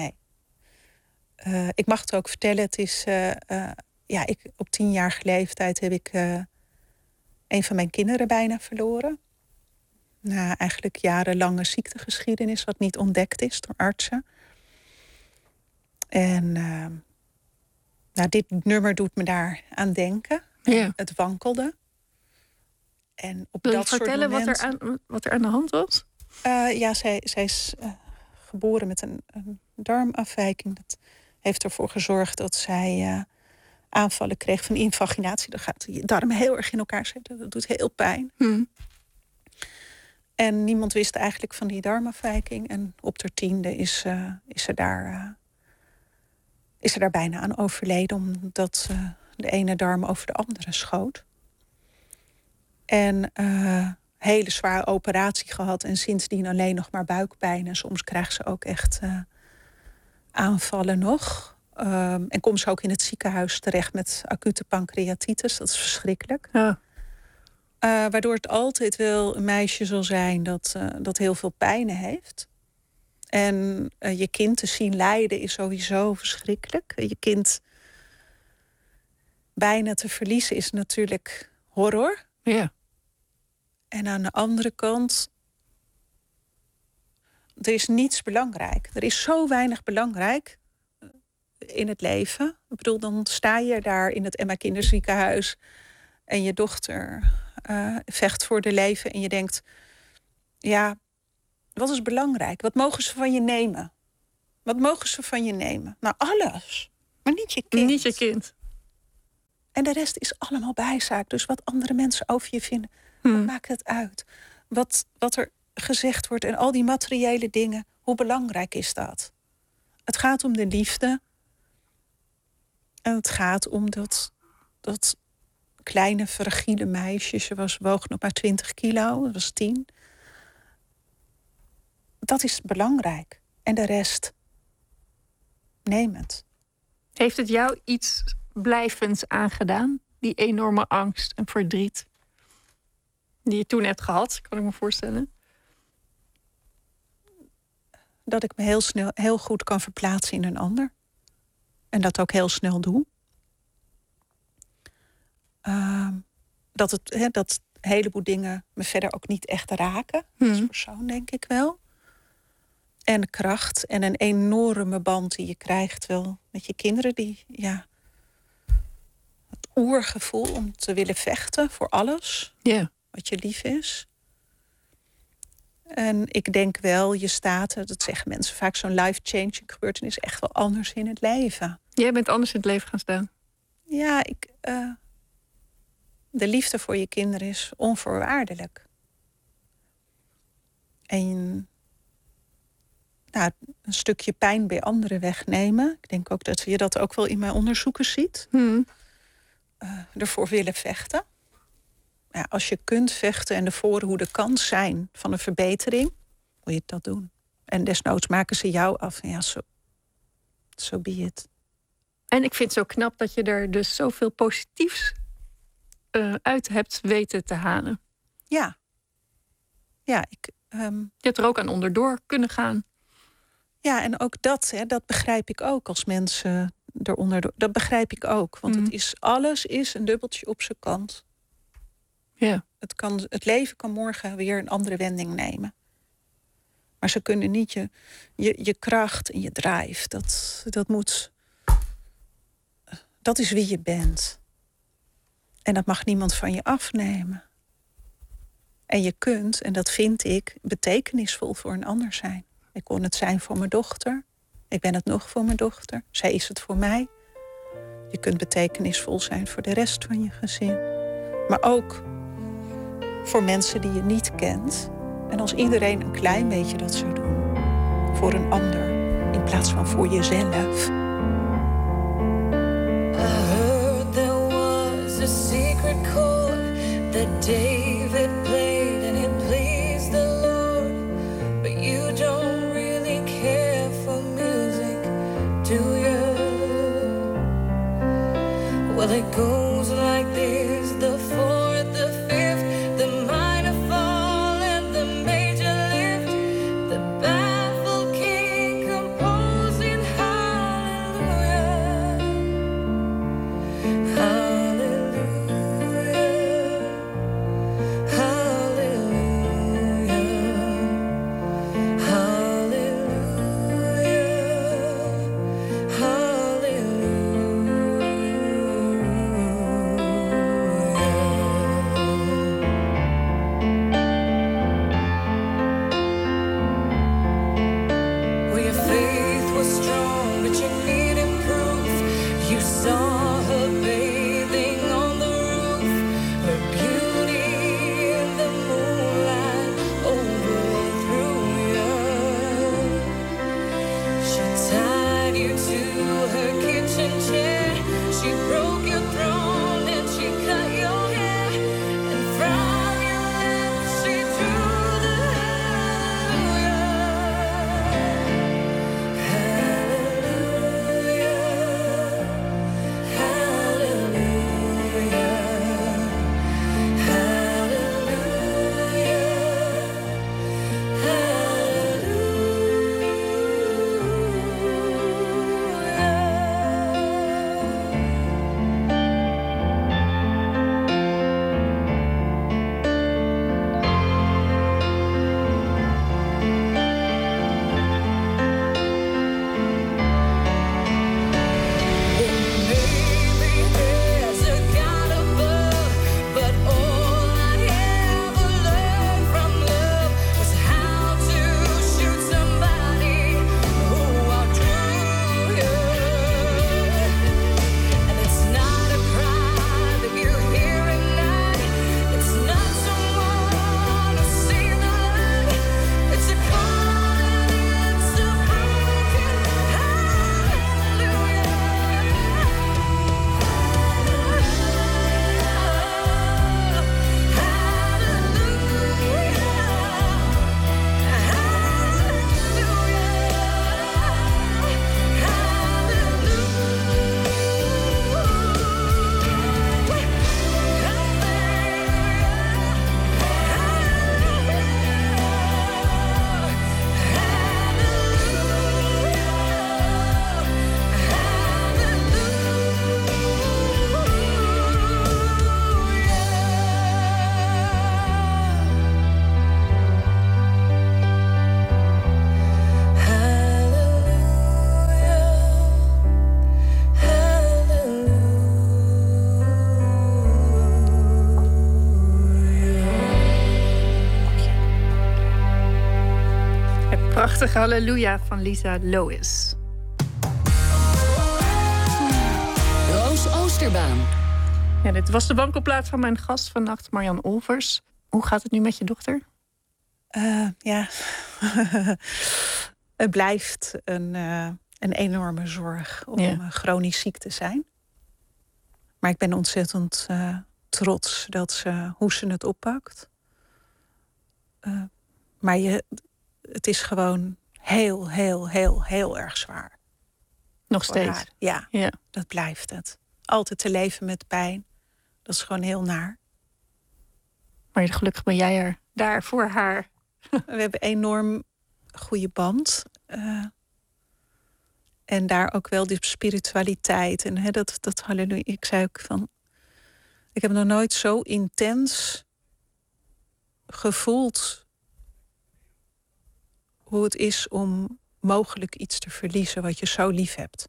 Ik mag het ook vertellen. Het is... op 10-jarige leeftijd heb ik een van mijn kinderen bijna verloren. Na eigenlijk jarenlange ziektegeschiedenis, wat niet ontdekt is door artsen. En dit nummer doet me daar aan denken. Ja. Het wankelde. En op Wil je dat soort vertellen momenten... wat er aan de hand was? Zij is geboren met een darmafwijking. Dat heeft ervoor gezorgd dat zij aanvallen kreeg van invaginatie. Dan gaat je darm heel erg in elkaar zitten. Dat doet heel pijn. En niemand wist eigenlijk van die darmafwijking. En op haar 10e is ze daar bijna aan overleden, omdat de ene darm over de andere schoot. En hele zware operatie gehad en sindsdien alleen nog maar buikpijn. En soms krijgt ze ook echt aanvallen nog. En komt ze ook in het ziekenhuis terecht met acute pancreatitis. Dat is verschrikkelijk. Ja. Waardoor het altijd wel een meisje zal zijn dat heel veel pijnen heeft. En je kind te zien lijden is sowieso verschrikkelijk. Je kind bijna te verliezen is natuurlijk horror. Ja. En aan de andere kant, er is niets belangrijk. Er is zo weinig belangrijk in het leven. Ik bedoel, dan sta je daar in het Emma Kinderziekenhuis en je dochter vecht voor de leven. En je denkt, ja, wat is belangrijk? Wat mogen ze van je nemen? Wat mogen ze van je nemen? Nou, alles. Maar niet je kind. Niet je kind. En de rest is allemaal bijzaak. Dus wat andere mensen over je vinden, wat maakt het uit? Wat er gezegd wordt en al die materiële dingen, hoe belangrijk is dat? Het gaat om de liefde. En het gaat om dat kleine, fragiele meisje. Ze woog nog maar 20 kilo, dat was 10. Dat is belangrijk. En de rest, neem het. Heeft het jou iets blijvends aangedaan? Die enorme angst en verdriet die je toen hebt gehad, kan ik me voorstellen. dat ik me heel goed kan verplaatsen in een ander. En dat ook heel snel doe. Dat een heleboel dingen me verder ook niet echt raken. Als persoon, denk ik wel. En kracht en een enorme band die je krijgt wel met je kinderen. Het oergevoel om te willen vechten voor alles. Wat je lief is. En ik denk wel, je staat, dat zeggen mensen vaak, zo'n life-changing gebeurtenis echt wel anders in het leven. Jij bent anders in het leven gaan staan. Ja, de liefde voor je kinderen is onvoorwaardelijk. En een stukje pijn bij anderen wegnemen. Ik denk ook dat je dat ook wel in mijn onderzoeken ziet. Ervoor willen vechten. Ja, als je kunt vechten en de voorhoede kan zijn van een verbetering, moet je dat doen. En desnoods maken ze jou af. Ja, so be it. En ik vind het zo knap dat je er dus zoveel positiefs uit hebt weten te halen. Ja. Ja, je hebt er ook aan onderdoor kunnen gaan. Ja, en ook dat begrijp ik ook als mensen eronder. Dat begrijp ik ook. Want alles is een dubbeltje op zijn kant. Ja. Het leven kan morgen weer een andere wending nemen. Maar ze kunnen niet je kracht en je drive. Dat is wie je bent. En dat mag niemand van je afnemen. En je kunt, en dat vind ik, betekenisvol voor een ander zijn. Ik kon het zijn voor mijn dochter. Ik ben het nog voor mijn dochter. Zij is het voor mij. Je kunt betekenisvol zijn voor de rest van je gezin. Maar ook voor mensen die je niet kent. En als iedereen een klein beetje dat zou doen. Voor een ander. In plaats van voor jezelf. I heard there was a secret chord that David played and it pleased the Lord. But you don't really care for music, do you? Well, it goes like this, the fourth, the fifth, the minor fall and the major lift, the baffled king composing hallelujah, hallelujah, hallelujah. Prachtige Halleluja van Lisa Lois. Roos Oosterbaan. Ja, dit was de wankelplaat van mijn gast vannacht, Marjan Olvers. Hoe gaat het nu met je dochter? Ja, het blijft een enorme zorg om chronisch ziek te zijn. Maar ik ben ontzettend trots hoe ze het oppakt. Maar het is gewoon heel, heel, heel, heel erg zwaar. Nog steeds? Ja, dat blijft het. Altijd te leven met pijn. Dat is gewoon heel naar. Maar gelukkig ben jij er daar voor haar. We hebben een enorm goede band. En daar ook wel die spiritualiteit. En dat halleluja. Ik zei ook van... Ik heb nog nooit zo intens gevoeld hoe het is om mogelijk iets te verliezen wat je zo lief hebt.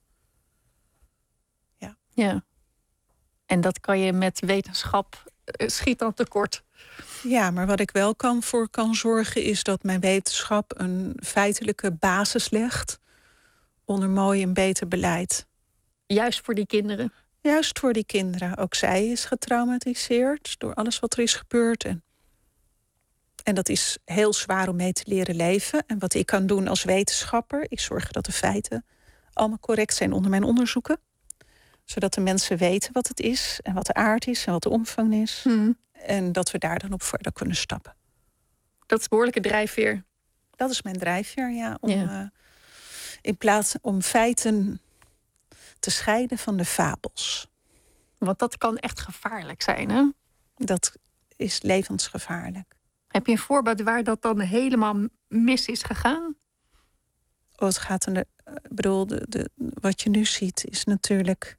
Ja. En dat kan je met wetenschap schiet dan tekort. Ja, maar wat ik wel voor kan zorgen is dat mijn wetenschap een feitelijke basis legt onder mooi en beter beleid. Juist voor die kinderen? Juist voor die kinderen. Ook zij is getraumatiseerd door alles wat er is gebeurd. En dat is heel zwaar om mee te leren leven. En wat ik kan doen als wetenschapper, ik zorg dat de feiten allemaal correct zijn onder mijn onderzoeken. Zodat de mensen weten wat het is en wat de aard is en wat de omvang is. En dat we daar dan op verder kunnen stappen. Dat is behoorlijke drijfveer. Dat is mijn drijfveer, ja. In plaats om feiten te scheiden van de fabels. Want dat kan echt gevaarlijk zijn, hè? Dat is levensgevaarlijk. Heb je een voorbeeld waar dat dan helemaal mis is gegaan? Het gaat wat je nu ziet is natuurlijk...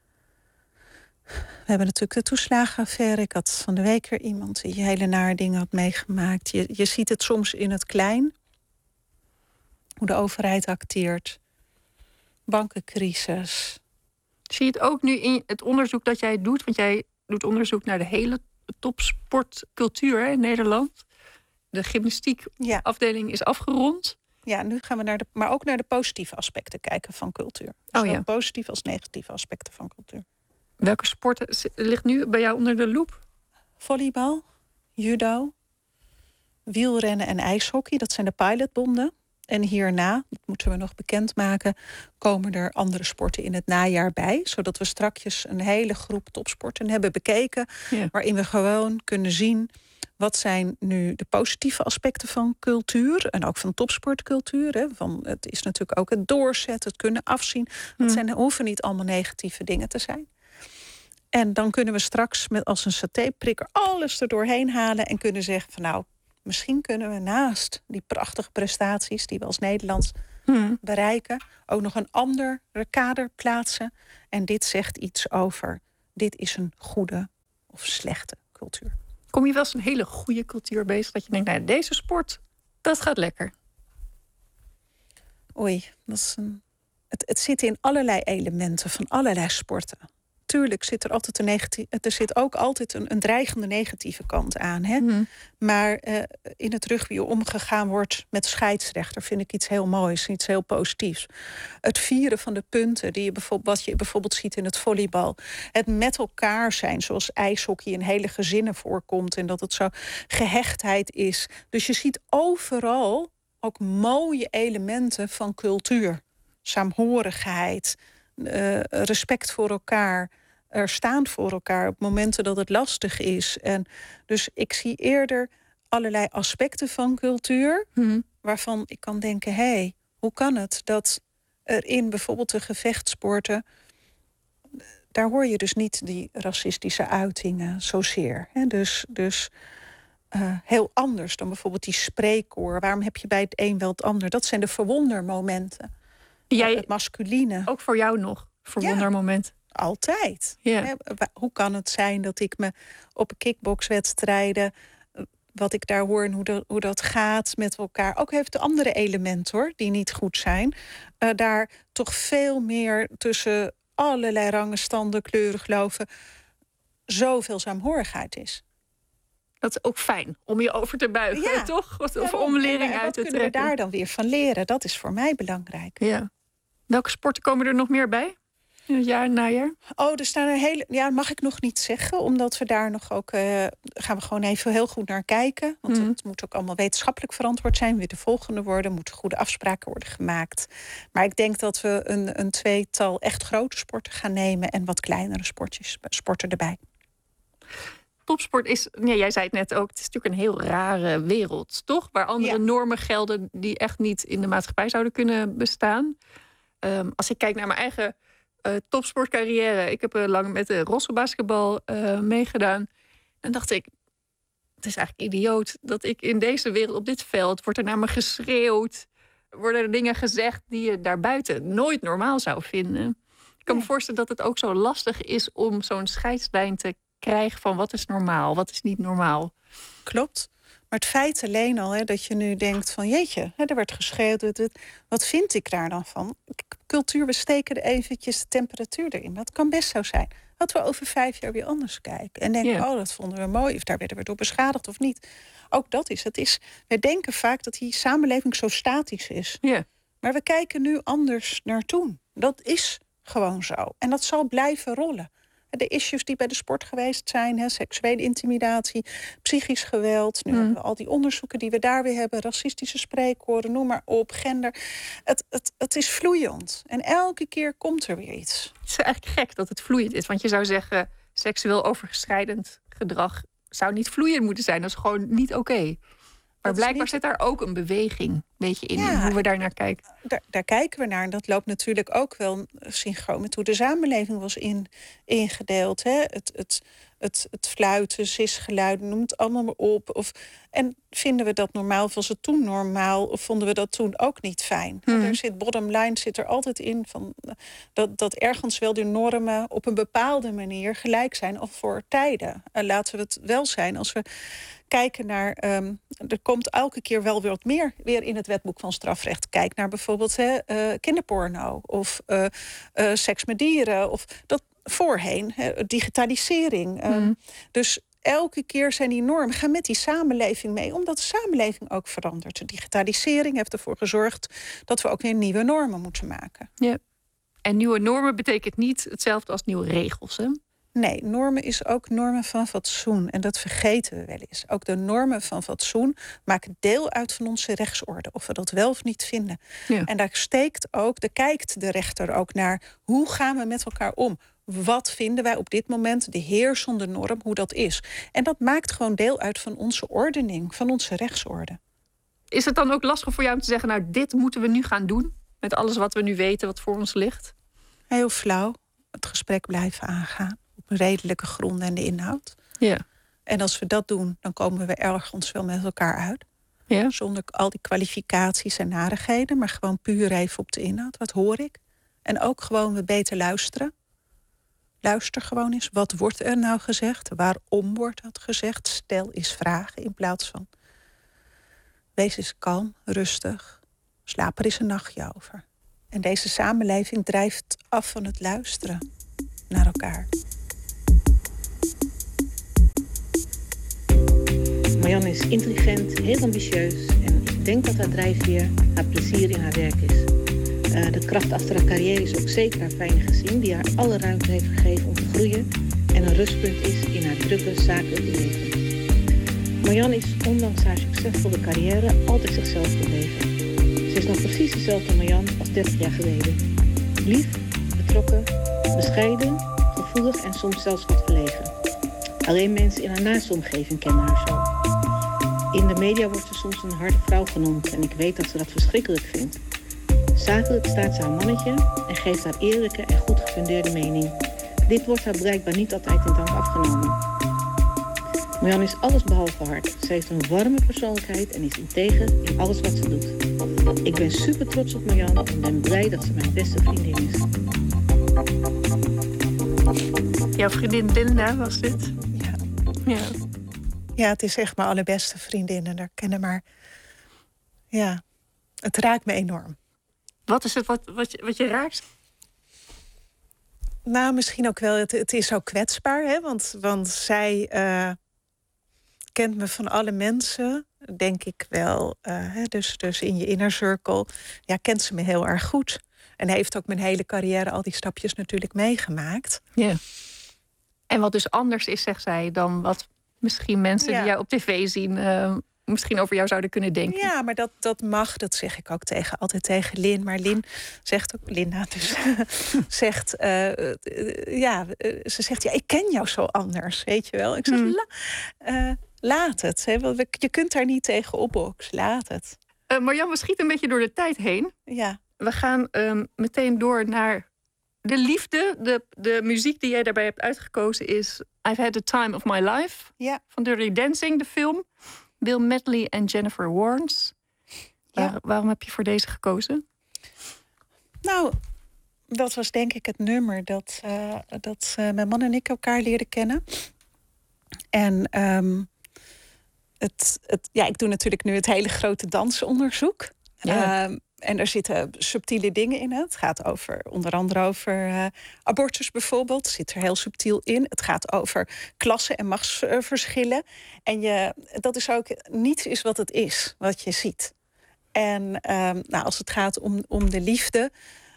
We hebben natuurlijk de toeslagenaffaire. Ik had van de week weer iemand die hele nare dingen had meegemaakt. Je ziet het soms in het klein. Hoe de overheid acteert. Bankencrisis. Zie je het ook nu in het onderzoek dat jij doet? Want jij doet onderzoek naar de hele topsportcultuur in Nederland. De gymnastiekafdeling is afgerond. Ja, nu gaan we maar ook naar de positieve aspecten kijken van cultuur. Zowel positieve als negatieve aspecten van cultuur. Welke sporten ligt nu bij jou onder de loep? Volleybal, judo, wielrennen en ijshockey. Dat zijn de pilotbonden. En hierna, dat moeten we nog bekendmaken, komen er andere sporten in het najaar bij. Zodat we strakjes een hele groep topsporten hebben bekeken. Ja. Waarin we gewoon kunnen zien wat zijn nu de positieve aspecten van cultuur. En ook van topsportcultuur. Hè. Het is natuurlijk ook het doorzetten, het kunnen afzien. Dat hoeven niet allemaal negatieve dingen te zijn. En dan kunnen we straks als een satéprikker alles er doorheen halen en kunnen zeggen van nou, misschien kunnen we naast die prachtige prestaties die we als Nederlands bereiken, ook nog een ander kader plaatsen. En dit zegt iets over, dit is een goede of slechte cultuur. Kom je wel eens een hele goede cultuur bezig dat je denkt, nou, deze sport, dat gaat lekker? Oei, het zit in allerlei elementen van allerlei sporten. Tuurlijk zit er altijd er zit ook altijd een dreigende negatieve kant aan. Hè? Maar in het rugby omgegaan wordt met scheidsrechter vind ik iets heel moois, iets heel positiefs. Het vieren van de punten wat je bijvoorbeeld ziet in het volleybal. Het met elkaar zijn, zoals ijshockey in hele gezinnen voorkomt en dat het zo gehechtheid is. Dus je ziet overal ook mooie elementen van cultuur. Saamhorigheid, respect voor elkaar, er staan voor elkaar op momenten dat het lastig is. En dus ik zie eerder allerlei aspecten van cultuur waarvan ik kan denken, hoe kan het dat er in bijvoorbeeld de gevechtsporten, daar hoor je dus niet die racistische uitingen zozeer. Hè? Dus heel anders dan bijvoorbeeld die spreekkoor. Waarom heb je bij het een wel het ander? Dat zijn de verwondermomenten. Het masculine. Ook voor jou nog, verwondermoment. Altijd. Ja. Hoe kan het zijn dat ik me op kickboxwedstrijden, wat ik daar hoor en hoe dat gaat met elkaar, ook heeft de andere elementen hoor, die niet goed zijn, daar toch veel meer tussen allerlei rangen, standen, kleuren, geloven, zoveel saamhorigheid is. Dat is ook fijn om je over te buigen, toch? Of om lering uit te trekken. Kunnen we daar dan weer van leren? Dat is voor mij belangrijk. Ja. Welke sporten komen er nog meer bij? Jaar na jaar? Er staan een hele... Ja, mag ik nog niet zeggen. Omdat we daar nog ook... gaan we gewoon even heel goed naar kijken. Want het moet ook allemaal wetenschappelijk verantwoord zijn. Weer de volgende worden. Moeten goede afspraken worden gemaakt. Maar ik denk dat we een tweetal echt grote sporten gaan nemen. En wat kleinere sporten erbij. Topsport is, jij zei het net ook, het is natuurlijk een heel rare wereld, toch? Waar andere normen gelden die echt niet in de maatschappij zouden kunnen bestaan. Als ik kijk naar mijn eigen topsportcarrière, ik heb lang met de rolstoelbasketbal meegedaan. En dacht ik, het is eigenlijk idioot dat ik in deze wereld, op dit veld, wordt er naar me geschreeuwd. Worden er dingen gezegd die je daarbuiten nooit normaal zou vinden. Ik kan me voorstellen dat het ook zo lastig is om zo'n scheidslijn te krijgen van wat is normaal, wat is niet normaal. Klopt. Maar het feit alleen al, dat je nu denkt van jeetje, er werd geschreeuwd. Wat vind ik daar dan van? Cultuur, we steken er eventjes de temperatuur erin. Dat kan best zo zijn. Dat we over 5 jaar weer anders kijken. En denken, dat vonden we mooi. Of daar werden we door beschadigd of niet. Ook dat is het. We denken vaak dat die samenleving zo statisch is. Yeah. Maar we kijken nu anders naar toen. Dat is gewoon zo. En dat zal blijven rollen. De issues die bij de sport geweest zijn, seksuele intimidatie, psychisch geweld. Nu hebben we al die onderzoeken die we daar weer hebben, racistische spreekwoorden, noem maar op, gender. Het is vloeiend. En elke keer komt er weer iets. Het is eigenlijk gek dat het vloeiend is. Want je zou zeggen, seksueel overschrijdend gedrag zou niet vloeiend moeten zijn. Dat is gewoon niet oké. Maar blijkbaar zit daar ook een beweging een beetje in hoe we daar naar kijken. Daar kijken we naar. En dat loopt natuurlijk ook wel synchroon met hoe de samenleving was ingedeeld. Het fluiten, sisgeluiden, noem het allemaal maar op. En vinden we dat normaal? Of was het toen normaal? Of vonden we dat toen ook niet fijn? Er zit bottom line zit er altijd in van dat ergens wel de normen op een bepaalde manier gelijk zijn of voor tijden. Laten we het wel zijn als we kijken naar, er komt elke keer wel weer wat meer weer in het wetboek van strafrecht. Kijk naar bijvoorbeeld kinderporno of seks met dieren. Of dat voorheen, digitalisering. Dus elke keer zijn die normen, gaan met die samenleving mee. Omdat de samenleving ook verandert. De digitalisering heeft ervoor gezorgd dat we ook weer nieuwe normen moeten maken. Ja. En nieuwe normen betekent niet hetzelfde als nieuwe regels, hè? Nee, normen is ook normen van fatsoen. En dat vergeten we wel eens. Ook de normen van fatsoen maken deel uit van onze rechtsorde. Of we dat wel of niet vinden. Ja. En daar kijkt de rechter ook naar. Hoe gaan we met elkaar om? Wat vinden wij op dit moment de heersende norm, hoe dat is? En dat maakt gewoon deel uit van onze ordening, van onze rechtsorde. Is het dan ook lastig voor jou om te zeggen, nou, dit moeten we nu gaan doen? Met alles wat we nu weten, wat voor ons ligt? Heel flauw. Het gesprek blijven aangaan. Op redelijke gronden en de inhoud. Ja. En als we dat doen, dan komen we ergens wel met elkaar uit. Ja. Zonder al die kwalificaties en narigheden, maar gewoon puur even op de inhoud. Wat hoor ik? En ook gewoon we beter luisteren. Luister gewoon eens. Wat wordt er nou gezegd? Waarom wordt dat gezegd? Stel eens vragen in plaats van wees eens kalm, rustig. Slaap er eens een nachtje over. En deze samenleving drijft af van het luisteren naar elkaar. Marianne is intelligent, heel ambitieus en ik denk dat haar drijfveer haar plezier in haar werk is. De kracht achter haar carrière is ook zeker haar fijne gezin, die haar alle ruimte heeft gegeven om te groeien en een rustpunt is in haar drukke zakelijke leven. Marianne is ondanks haar succesvolle carrière altijd zichzelf gebleven. Ze is nog precies dezelfde Marianne als 30 jaar geleden. Lief, betrokken, bescheiden, gevoelig en soms zelfs wat verlegen. Alleen mensen in haar naaste omgeving kennen haar zo. In de media wordt ze soms een harde vrouw genoemd en ik weet dat ze dat verschrikkelijk vindt. Zakelijk staat ze haar mannetje en geeft haar eerlijke en goed gefundeerde mening. Dit wordt haar blijkbaar niet altijd in dank afgenomen. Marianne is alles behalve hard. Ze heeft een warme persoonlijkheid en is integer in alles wat ze doet. Ik ben super trots op Marianne en ben blij dat ze mijn beste vriendin is. Jouw vriendin Linda was dit? Ja, het is echt mijn allerbeste vriendin. En daar kennen maar. Ja, het raakt me enorm. Wat is het wat je raakt? Nou, misschien ook wel. Het is zo kwetsbaar, hè? Want zij kent me van alle mensen, denk ik wel. Dus in je inner circle, kent ze me heel erg goed. En heeft ook mijn hele carrière al die stapjes natuurlijk meegemaakt. Ja. En wat dus anders is, zegt zij, dan wat misschien mensen die jou op tv zien misschien over jou zouden kunnen denken. Ja, maar dat mag, dat zeg ik ook altijd tegen Lin. Maar Lin zegt ook, Linda dus, zegt, ze zegt, ik ken jou zo anders, weet je wel. Ik zeg, laat het. Hè? Je kunt daar niet tegen opboksen, laat het. Marjan, we schieten een beetje door de tijd heen. Ja. We gaan meteen door naar de liefde. De muziek die jij daarbij hebt uitgekozen is I've Had the Time of My Life. Ja. Van Dirty Dancing, de film. Bill Medley en Jennifer Warnes. Waarom heb je voor deze gekozen? Nou, dat was denk ik het nummer dat mijn man en ik elkaar leerden kennen. En ik doe natuurlijk nu het hele grote dansonderzoek. Ja. En daar zitten subtiele dingen in. Het gaat onder andere over abortus bijvoorbeeld. Zit er heel subtiel in. Het gaat over klassen en machtsverschillen. En dat is ook niets is wat het is, wat je ziet. En als het gaat om de liefde,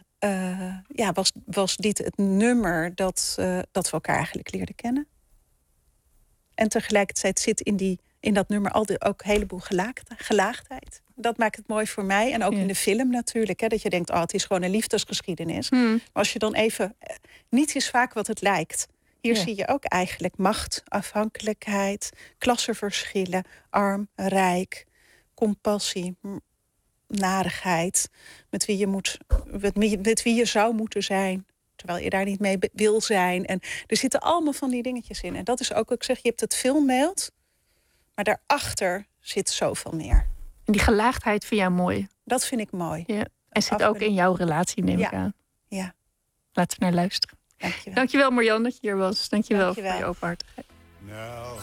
was dit het nummer dat we elkaar eigenlijk leerden kennen. En tegelijkertijd zit in dat nummer ook een heleboel gelaagdheid. Dat maakt het mooi voor mij. En ook in de film natuurlijk. Hè, dat je denkt, het is gewoon een liefdesgeschiedenis. Maar als je dan even... Niets is vaak wat het lijkt. Hier zie je ook eigenlijk macht, afhankelijkheid, klassenverschillen, arm, rijk, compassie, narigheid. Met wie je zou moeten zijn. Terwijl je daar niet mee wil zijn. En er zitten allemaal van die dingetjes in. En dat is ook, ik zeg, je hebt het filmbeeld. Maar daarachter zit zoveel meer. En die gelaagdheid vind jij mooi? Dat vind ik mooi. Ja. En zit ook in jouw relatie, neem ik aan. Ja. Laten we naar luisteren. Dankjewel Marjan dat je hier was. Dankjewel voor je openhartigheid. Now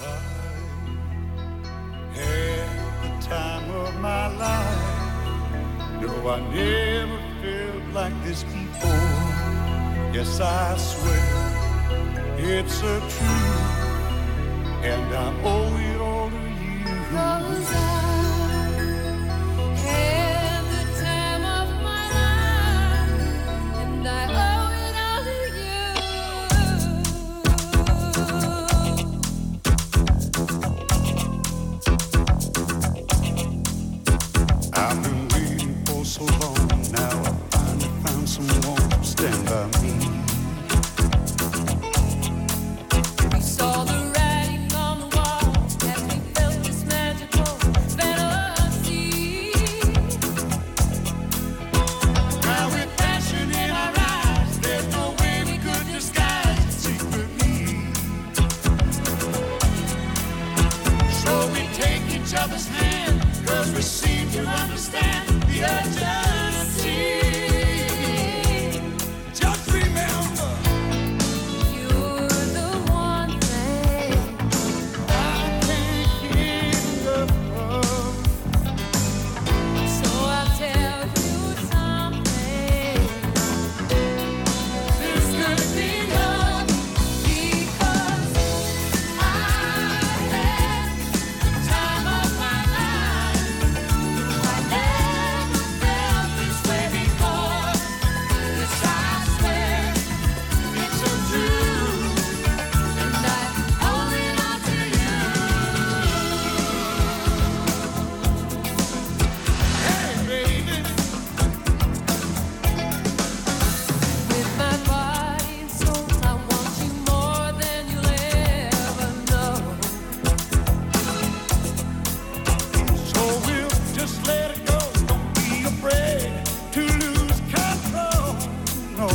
I had the time of my life. No, I never felt like this before. Yes, I swear it's a truth. And I owe it all to you. 'Cause I had the time of my life, and I owe it all to you. I've been waiting for so long. Now I finally found someone to stand by me. We saw the other's hand, 'cause we seem to understand the urgency. Just remember, you're the one thing I can't get enough of. So I'll tell you something. This could be love, because I had the time of my life. I never felt this way before. Yes, I swear it's so true, and I owe it all to you. Hey, baby, with my body and soul, I want you more than you'll ever know. So we'll just let it go. Don't be afraid to lose control. No.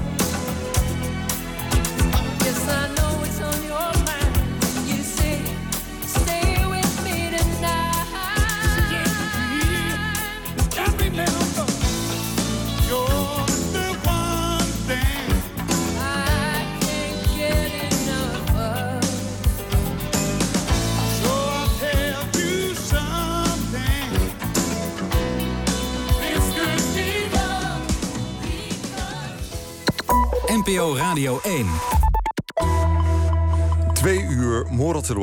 Yes, I know it's on your mind. You say, stay with me tonight. Just remember, you're the one thing I can't get enough of. So I'll tell you something. This could be love. NPO Radio 1. 2 uur Morat